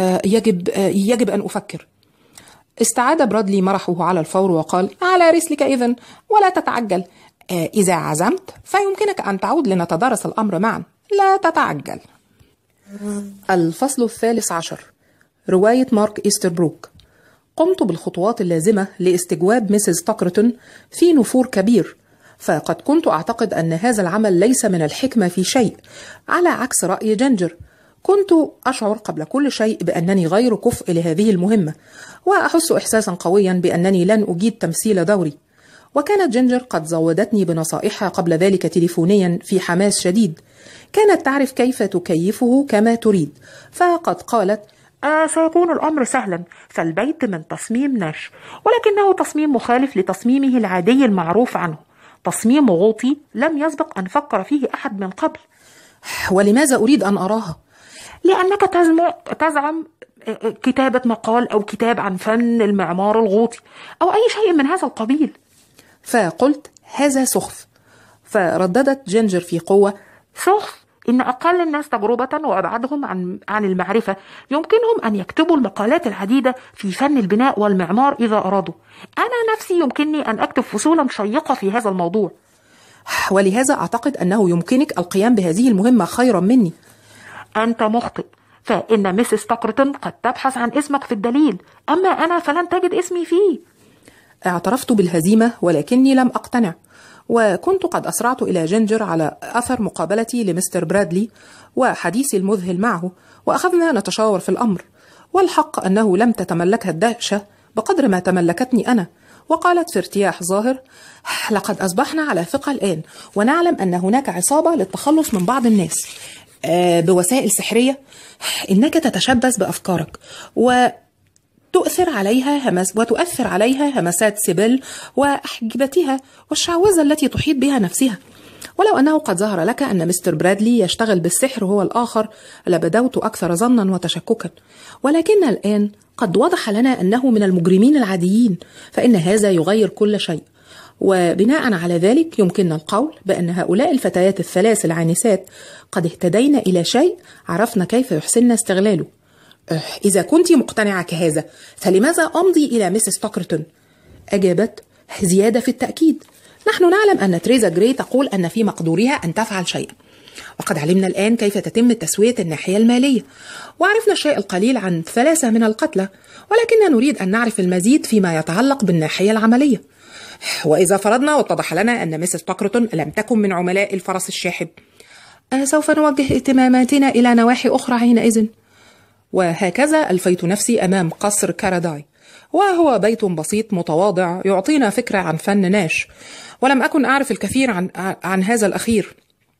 Speaker 1: يجب أن أفكر. استعاد برادلي مرحه على الفور وقال:
Speaker 2: على رسلك إذن، ولا تتعجل. إذا عزمت فيمكنك أن تعود لنتدارس الأمر معا، لا تتعجل.
Speaker 1: الفصل 13، رواية مارك إيستربروك. قمت بالخطوات اللازمة لاستجواب ميسيس تاكرتون في نفور كبير، فقد كنت أعتقد أن هذا العمل ليس من الحكمة في شيء، على عكس رأي جينجر. كنت أشعر قبل كل شيء بأنني غير كفء لهذه المهمة، وأحس إحساسا قويا بأنني لن أجيد تمثيل دوري. وكانت جينجر قد زودتني بنصائحها قبل ذلك تليفونيا في حماس شديد. كانت تعرف كيف تكيفه كما تريد، فقد قالت:
Speaker 2: سيكون الأمر سهلا، فالبيت من تصميم ناش، ولكنه تصميم مخالف لتصميمه العادي المعروف عنه، تصميم غوطي لم يسبق أن فكر فيه أحد من قبل.
Speaker 1: ولماذا أريد أن أراها؟
Speaker 2: لأنك تزعم كتابة مقال أو كتاب عن فن المعمار الغوطي أو أي شيء من هذا القبيل.
Speaker 1: فقلت: هذا سخف. فرددت جينجر في قوة:
Speaker 2: سخف؟ إن أقل الناس تجربة وأبعدهم عن المعرفة يمكنهم أن يكتبوا المقالات العديدة في فن البناء والمعمار إذا أرادوا. أنا نفسي يمكنني أن أكتب فصولا شيقة في هذا الموضوع،
Speaker 1: ولهذا أعتقد أنه يمكنك القيام بهذه المهمة خيرا مني.
Speaker 2: أنت مخطئ، فإن ميسيس تاكرتون قد تبحث عن اسمك في الدليل، أما أنا فلن تجد اسمي فيه.
Speaker 1: اعترفت بالهزيمة، ولكني لم أقتنع، وكنت قد أسرعت إلى جينجر على أثر مقابلتي لمستر برادلي وحديثي المذهل معه، وأخذنا نتشاور في الأمر. والحق أنه لم تتملكها الدهشة بقدر ما تملكتني أنا، وقالت في ارتياح ظاهر: لقد أصبحنا على ثقة الآن، ونعلم أن هناك عصابة للتخلص من بعض الناس. بوسائل سحرية، إنك تتشبث بأفكارك وتؤثر عليها همسات سيبل وأحجبتها والشعوذة التي تحيط بها نفسها. ولو أنه قد ظهر لك أن مستر برادلي يشتغل بالسحر هو الآخر لبدوت أكثر ظنا وتشككا، ولكن الآن قد وضح لنا أنه من المجرمين العاديين، فإن هذا يغير كل شيء. وبناء على ذلك يمكننا القول بأن هؤلاء الفتيات الثلاث العانسات قد اهتدينا إلى شيء عرفنا كيف يحسن استغلاله. إذا كنت مقتنعة كهذا فلماذا أمضي إلى ميسيس توكرتون؟ أجابت زيادة في التأكيد، نحن نعلم أن تريزا جراي تقول أن في مقدورها أن تفعل شيئا، وقد علمنا الآن كيف تتم تسوية الناحية المالية، وعرفنا الشيء القليل عن 3 من القتلى، ولكننا نريد أن نعرف المزيد فيما يتعلق بالناحية العملية. وإذا فرضنا واتضح لنا أن ميسيس توكرتون لم تكن من عملاء الفرس الشاحب، سوف نوجه اهتماماتنا إلى نواحي أخرى حينئذ. وهكذا ألفيت نفسي أمام قصر كاراداي، وهو بيت بسيط متواضع يعطينا فكرة عن فن ناش، ولم أكن أعرف الكثير عن هذا الأخير،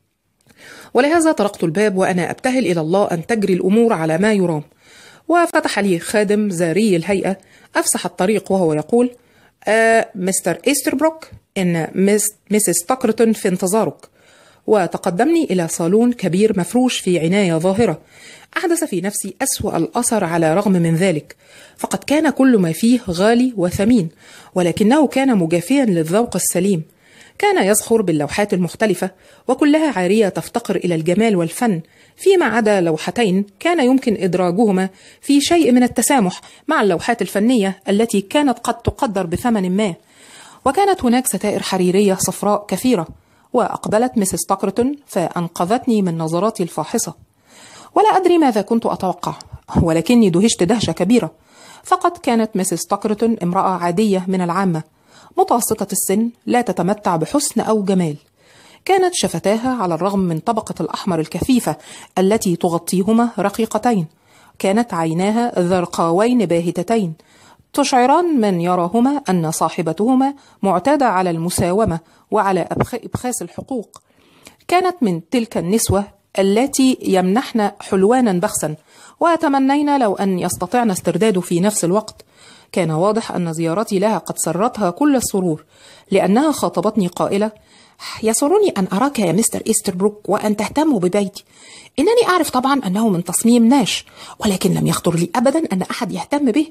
Speaker 1: ولهذا طرقت الباب وأنا أبتهل إلى الله أن تجري الأمور على ما يرام. وفتح لي خادم زاري الهيئة أفسح الطريق وهو يقول: مستر إيستربروك، إن ميسيس توكرتون في انتظارك. وتقدمني إلى صالون كبير مفروش في عناية ظاهرة أحدث في نفسي أسوأ الأثر على رغم من ذلك، فقد كان كل ما فيه غالي وثمين، ولكنه كان مجافيا للذوق السليم. كان يزخر باللوحات المختلفة وكلها عارية تفتقر إلى الجمال والفن، فيما عدا لوحتين كان يمكن إدراجهما في شيء من التسامح مع اللوحات الفنية التي كانت قد تقدر بثمن ما. وكانت هناك ستائر حريرية صفراء كثيرة. وأقبلت ميسيس توكرتون فأنقذتني من نظراتي الفاحصة. ولا أدري ماذا كنت أتوقع، ولكني دهشت دهشة كبيرة، فقد كانت ميسيس توكرتون امرأة عادية من العامة، متوسطة السن، لا تتمتع بحسن أو جمال. كانت شفتاها على الرغم من طبقة الأحمر الكثيفة التي تغطيهما رقيقتين. كانت عيناها ذرقاوين باهتتين تشعران من يراهما أن صاحبتهما معتادة على المساومة وعلى إبخاس الحقوق. كانت من تلك النسوة التي يمنحن حلوانا بخسا وتمنينا لو أن يستطعن استرداده في نفس الوقت. كان واضح أن زيارتي لها قد سرتها كل السرور، لأنها خاطبتني قائلة: يسرني أن أراك يا مستر إيستربروك وأن تهتم ببيتي. إنني أعرف طبعا أنه من تصميم ناش، ولكن لم يخطر لي أبدا أن أحد يهتم به.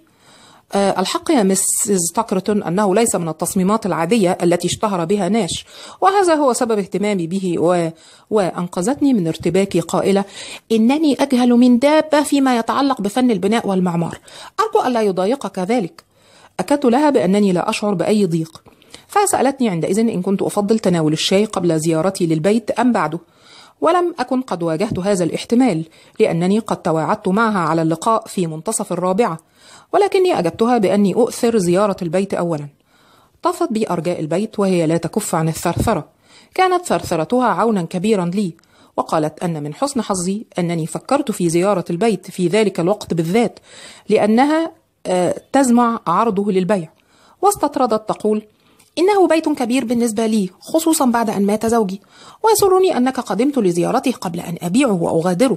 Speaker 1: الحق يا مسز توكرتون أنه ليس من التصميمات العادية التي اشتهر بها ناش، وهذا هو سبب اهتمامي به. وأنقذتني من ارتباكي قائلة: إنني أجهل من دابة فيما يتعلق بفن البناء والمعمار، أرجو ألا يضايقك ذلك. أكدت لها بأنني لا أشعر بأي ضيق، فسألتني عندئذ إن كنت أفضل تناول الشاي قبل زيارتي للبيت أم بعده، ولم أكن قد واجهت هذا الاحتمال لأنني قد تواعدت معها على اللقاء في منتصف 4، ولكني أجبتها بأني أؤثر زيارة البيت أولا. طافت بي أرجاء البيت وهي لا تكف عن الثرثرة، كانت ثرثرتها عونا كبيرا لي، وقالت أن من حسن حظي أنني فكرت في زيارة البيت في ذلك الوقت بالذات لأنها تزمع عرضه للبيع، واستطردت تقول: إنه بيت كبير بالنسبة لي، خصوصا بعد أن مات زوجي، ويسرني أنك قدمت لزيارته قبل أن أبيعه وأغادره.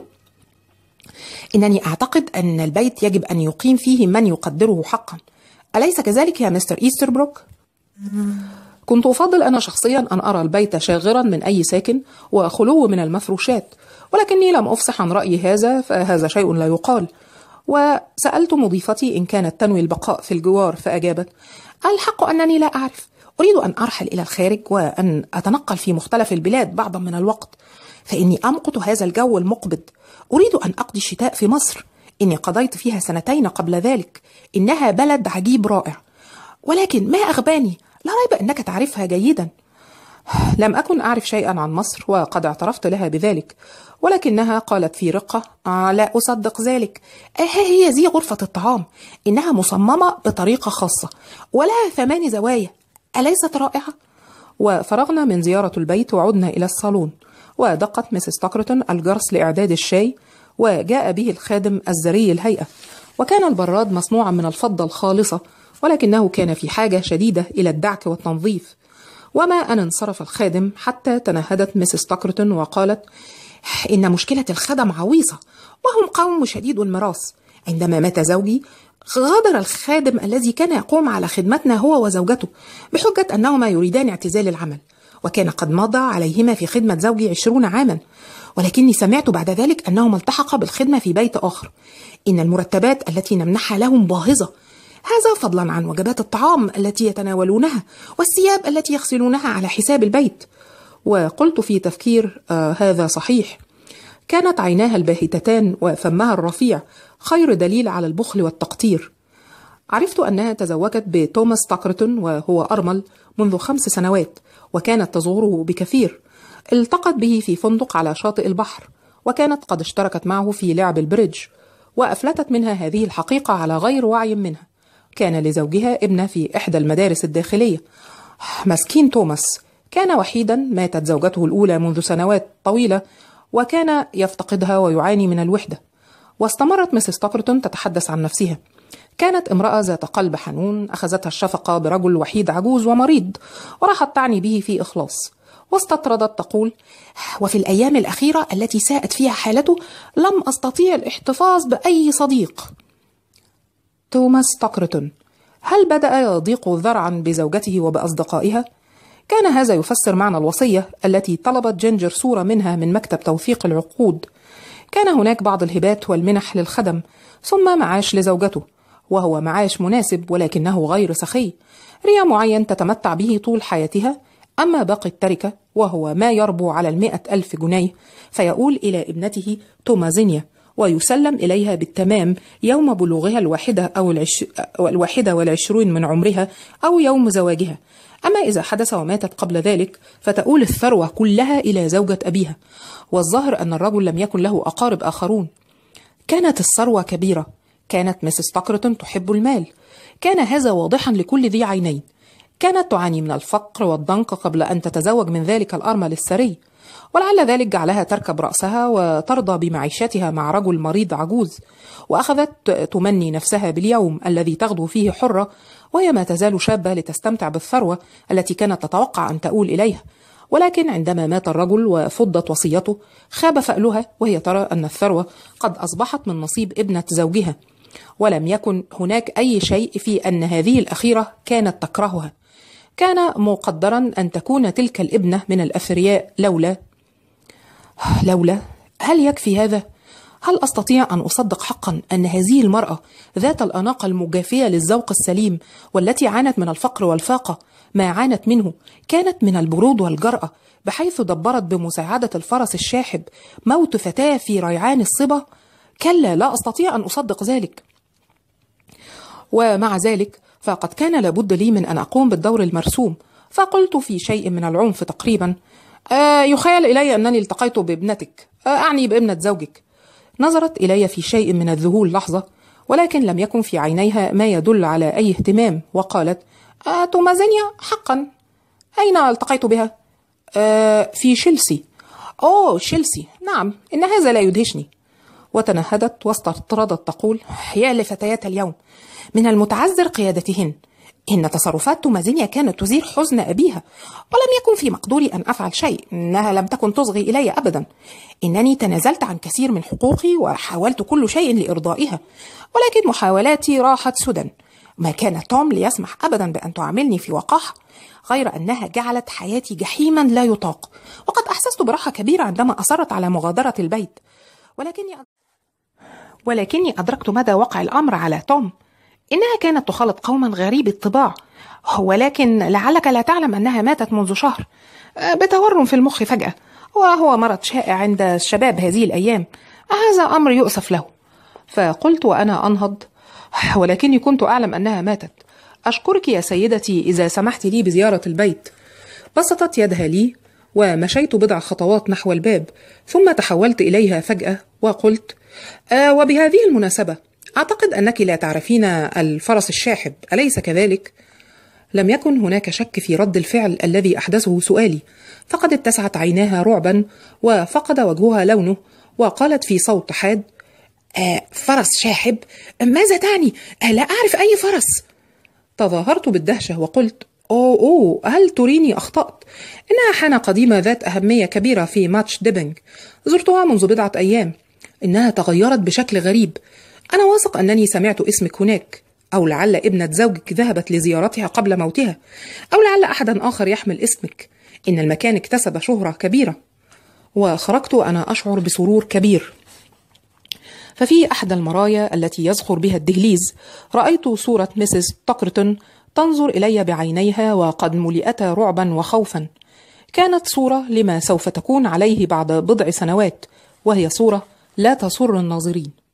Speaker 1: إنني أعتقد أن البيت يجب أن يقيم فيه من يقدره حقا، أليس كذلك يا مستر إيستربروك؟ كنت أفضل أنا شخصيا أن أرى البيت شاغرا من أي ساكن وخلو من المفروشات، ولكني لم أفصح عن رأيي هذا، فهذا شيء لا يقال. وسألت مضيفتي إن كانت تنوي البقاء في الجوار، فأجابت: الحق أنني لا أعرف، أريد أن أرحل إلى الخارج وأن أتنقل في مختلف البلاد بعضا من الوقت، فإني أمقت هذا الجو المقبض. أريد أن أقضي الشتاء في مصر، إني قضيت فيها 2 قبل ذلك، إنها بلد عجيب رائع. ولكن ما أغباني، لا ريب أنك تعرفها جيدا. لم أكن أعرف شيئا عن مصر، وقد اعترفت لها بذلك، ولكنها قالت في رقة: لا أصدق ذلك، هي ذي غرفة الطعام، إنها مصممة بطريقة خاصة ولها 8 زوايا، أليست رائعة؟ وفرغنا من زيارة البيت وعدنا إلى الصالون، ودقت ميسيس توكرتون الجرس لإعداد الشاي، وجاء به الخادم الزري الهيئة، وكان البراد مصنوعا من الفضة الخالصة، ولكنه كان في حاجة شديدة إلى الدعك والتنظيف. وما أن انصرف الخادم حتى تنهدت ميسيس توكرتون وقالت:
Speaker 3: إن مشكلة الخدم عويصة، وهم قوم شديد المراس. عندما مات زوجي غادر الخادم الذي كان يقوم على خدمتنا هو وزوجته بحجة أنهما يريدان اعتزال العمل، وكان قد مضى عليهما في خدمة زوجي 20 عاما، ولكني سمعت بعد ذلك أنهما التحقا بالخدمة في بيت آخر. إن المرتبات التي نمنحها لهم باهظة، هذا فضلا عن وجبات الطعام التي يتناولونها والثياب التي يغسلونها على حساب البيت. وقلت في تفكير هذا صحيح. كانت عيناها الباهتتان وفمها الرفيع خير دليل على البخل والتقتير. عرفت أنها تزوجت بتوماس تاكرتون وهو أرمل منذ 5 سنوات، وكانت تزوره بكثير. التقت به في فندق على شاطئ البحر، وكانت قد اشتركت معه في لعب البريدج، وأفلتت منها هذه الحقيقة على غير وعي منها. كان لزوجها ابنة في إحدى المدارس الداخلية. مسكين توماس، كان وحيدا، ماتت زوجته الأولى منذ سنوات طويلة، وكان يفتقدها ويعاني من الوحدة. واستمرت مسز تاكرتون تتحدث عن نفسها. كانت امرأة ذات قلب حنون، أخذتها الشفقة برجل وحيد عجوز ومريض، وراحت تعني به في إخلاص. واستطردت تقول: وفي الأيام الأخيرة التي ساءت فيها حالته لم أستطيع الاحتفاظ بأي صديق. توماس تاكرتون، هل بدأ يضيق ذرعا بزوجته وبأصدقائها؟ كان هذا يفسر معنى الوصية التي طلبت جينجر صورة منها من مكتب توثيق العقود. كان هناك بعض الهبات والمنح للخدم، ثم معاش لزوجته، وهو معاش مناسب ولكنه غير سخي، ريا معين تتمتع به طول حياتها. أما باقي التركة وهو ما يربو على 100,000 جنيه فيقول إلى ابنته تومازينيا، ويسلم إليها بالتمام يوم بلوغها 21 من عمرها أو يوم زواجها. أما إذا حدث وماتت قبل ذلك فتؤول الثروة كلها إلى زوجة أبيها. والظاهر أن الرجل لم يكن له أقارب آخرون. كانت الثروة كبيرة. كانت مسز تاكرتون تحب المال. كان هذا واضحا لكل ذي عينين. كانت تعاني من الفقر والضنك قبل أن تتزوج من ذلك الأرمل الثري، ولعل ذلك جعلها تركب رأسها وترضى بمعيشتها مع رجل مريض عجوز، وأخذت تمني نفسها باليوم الذي تغدو فيه حرة، وهي ما تزال شابة لتستمتع بالثروة التي كانت تتوقع أن تؤول إليها. ولكن عندما مات الرجل وفضت وصيته خاب فألها، وهي ترى أن الثروة قد أصبحت من نصيب ابنة زوجها، ولم يكن هناك أي شيء في أن هذه الأخيرة كانت تكرهها. كان مقدرا أن تكون تلك الابنة من الأثرياء لولا هل يكفي هذا؟ هل أستطيع أن أصدق حقا أن هذه المرأة ذات الأناقة المجافية للذوق السليم والتي عانت من الفقر والفاقة ما عانت منه كانت من البرود والجرأة، بحيث دبرت بمساعدة الفرس الشاحب موت فتاة في ريعان الصبا؟ كلا، لا أستطيع أن أصدق ذلك. ومع ذلك فقد كان لابد لي من أن أقوم بالدور المرسوم، فقلت في شيء من العنف تقريبا: يخيل إلي أنني التقيت بابنتك، أعني بابنة زوجك. نظرت إلي في شيء من الذهول لحظة، ولكن لم يكن في عينيها ما يدل على أي اهتمام، وقالت: تومازينيا حقا. أين التقيت بها؟ في تشيلسي. أوه، تشيلسي، نعم، إن هذا لا يدهشني. وتنهدت واستطردت تقول: يا لفتيات اليوم، من المتعذر قيادتهن. إن تصرفات تومازينيا كانت تزير حزن أبيها، ولم يكن في مقدوري أن أفعل شيء. إنها لم تكن تصغي إلي أبدا. إنني تنازلت عن كثير من حقوقي وحاولت كل شيء لإرضائها، ولكن محاولاتي راحت سدى. ما كان توم ليسمح أبدا بأن تعاملني في وقاحة، غير أنها جعلت حياتي جحيما لا يطاق. وقد أحسست براحة كبيرة عندما أصرت على مغادرة البيت، ولكني أدركت مدى وقع الأمر على توم. إنها كانت تخالط قوما غريب الطباع، ولكن لعلك لا تعلم أنها ماتت منذ شهر بتورم في المخ فجأة، وهو مرض شائع عند الشباب هذه الأيام. هذا أمر يؤسف له. فقلت وأنا أنهض: ولكني كنت أعلم أنها ماتت. أشكرك يا سيدتي إذا سمحت لي بزيارة البيت. بسطت يدها لي ومشيت بضع خطوات نحو الباب، ثم تحولت إليها فجأة وقلت: وبهذه المناسبة أعتقد أنك لا تعرفين الفرس الشاحب، أليس كذلك؟ لم يكن هناك شك في رد الفعل الذي أحدثه سؤالي، فقد اتسعت عيناها رعبا وفقد وجهها لونه، وقالت في صوت حاد: فرس شاحب؟ ماذا تعني؟ لا أعرف أي فرس. تظاهرت بالدهشة وقلت: أوه، هل تريني أخطأت؟ إنها حانة قديمة ذات أهمية كبيرة في ماتش ديبنج. زرتها منذ بضعة أيام. إنها تغيرت بشكل غريب. أنا واثق أنني سمعت اسمك هناك، أو لعل ابنة زوجك ذهبت لزيارتها قبل موتها، أو لعل أحدا آخر يحمل اسمك. إن المكان اكتسب شهرة كبيرة. وخرجت أنا أشعر بسرور كبير. ففي أحد المرايا التي يزخر بها الدهليز رأيت صورة ميسيس توكرتون تنظر إلي بعينيها وقد ملئتا رعبا وخوفا. كانت صورة لما سوف تكون عليه بعد بضع سنوات، وهي صورة لا تسر الناظرين.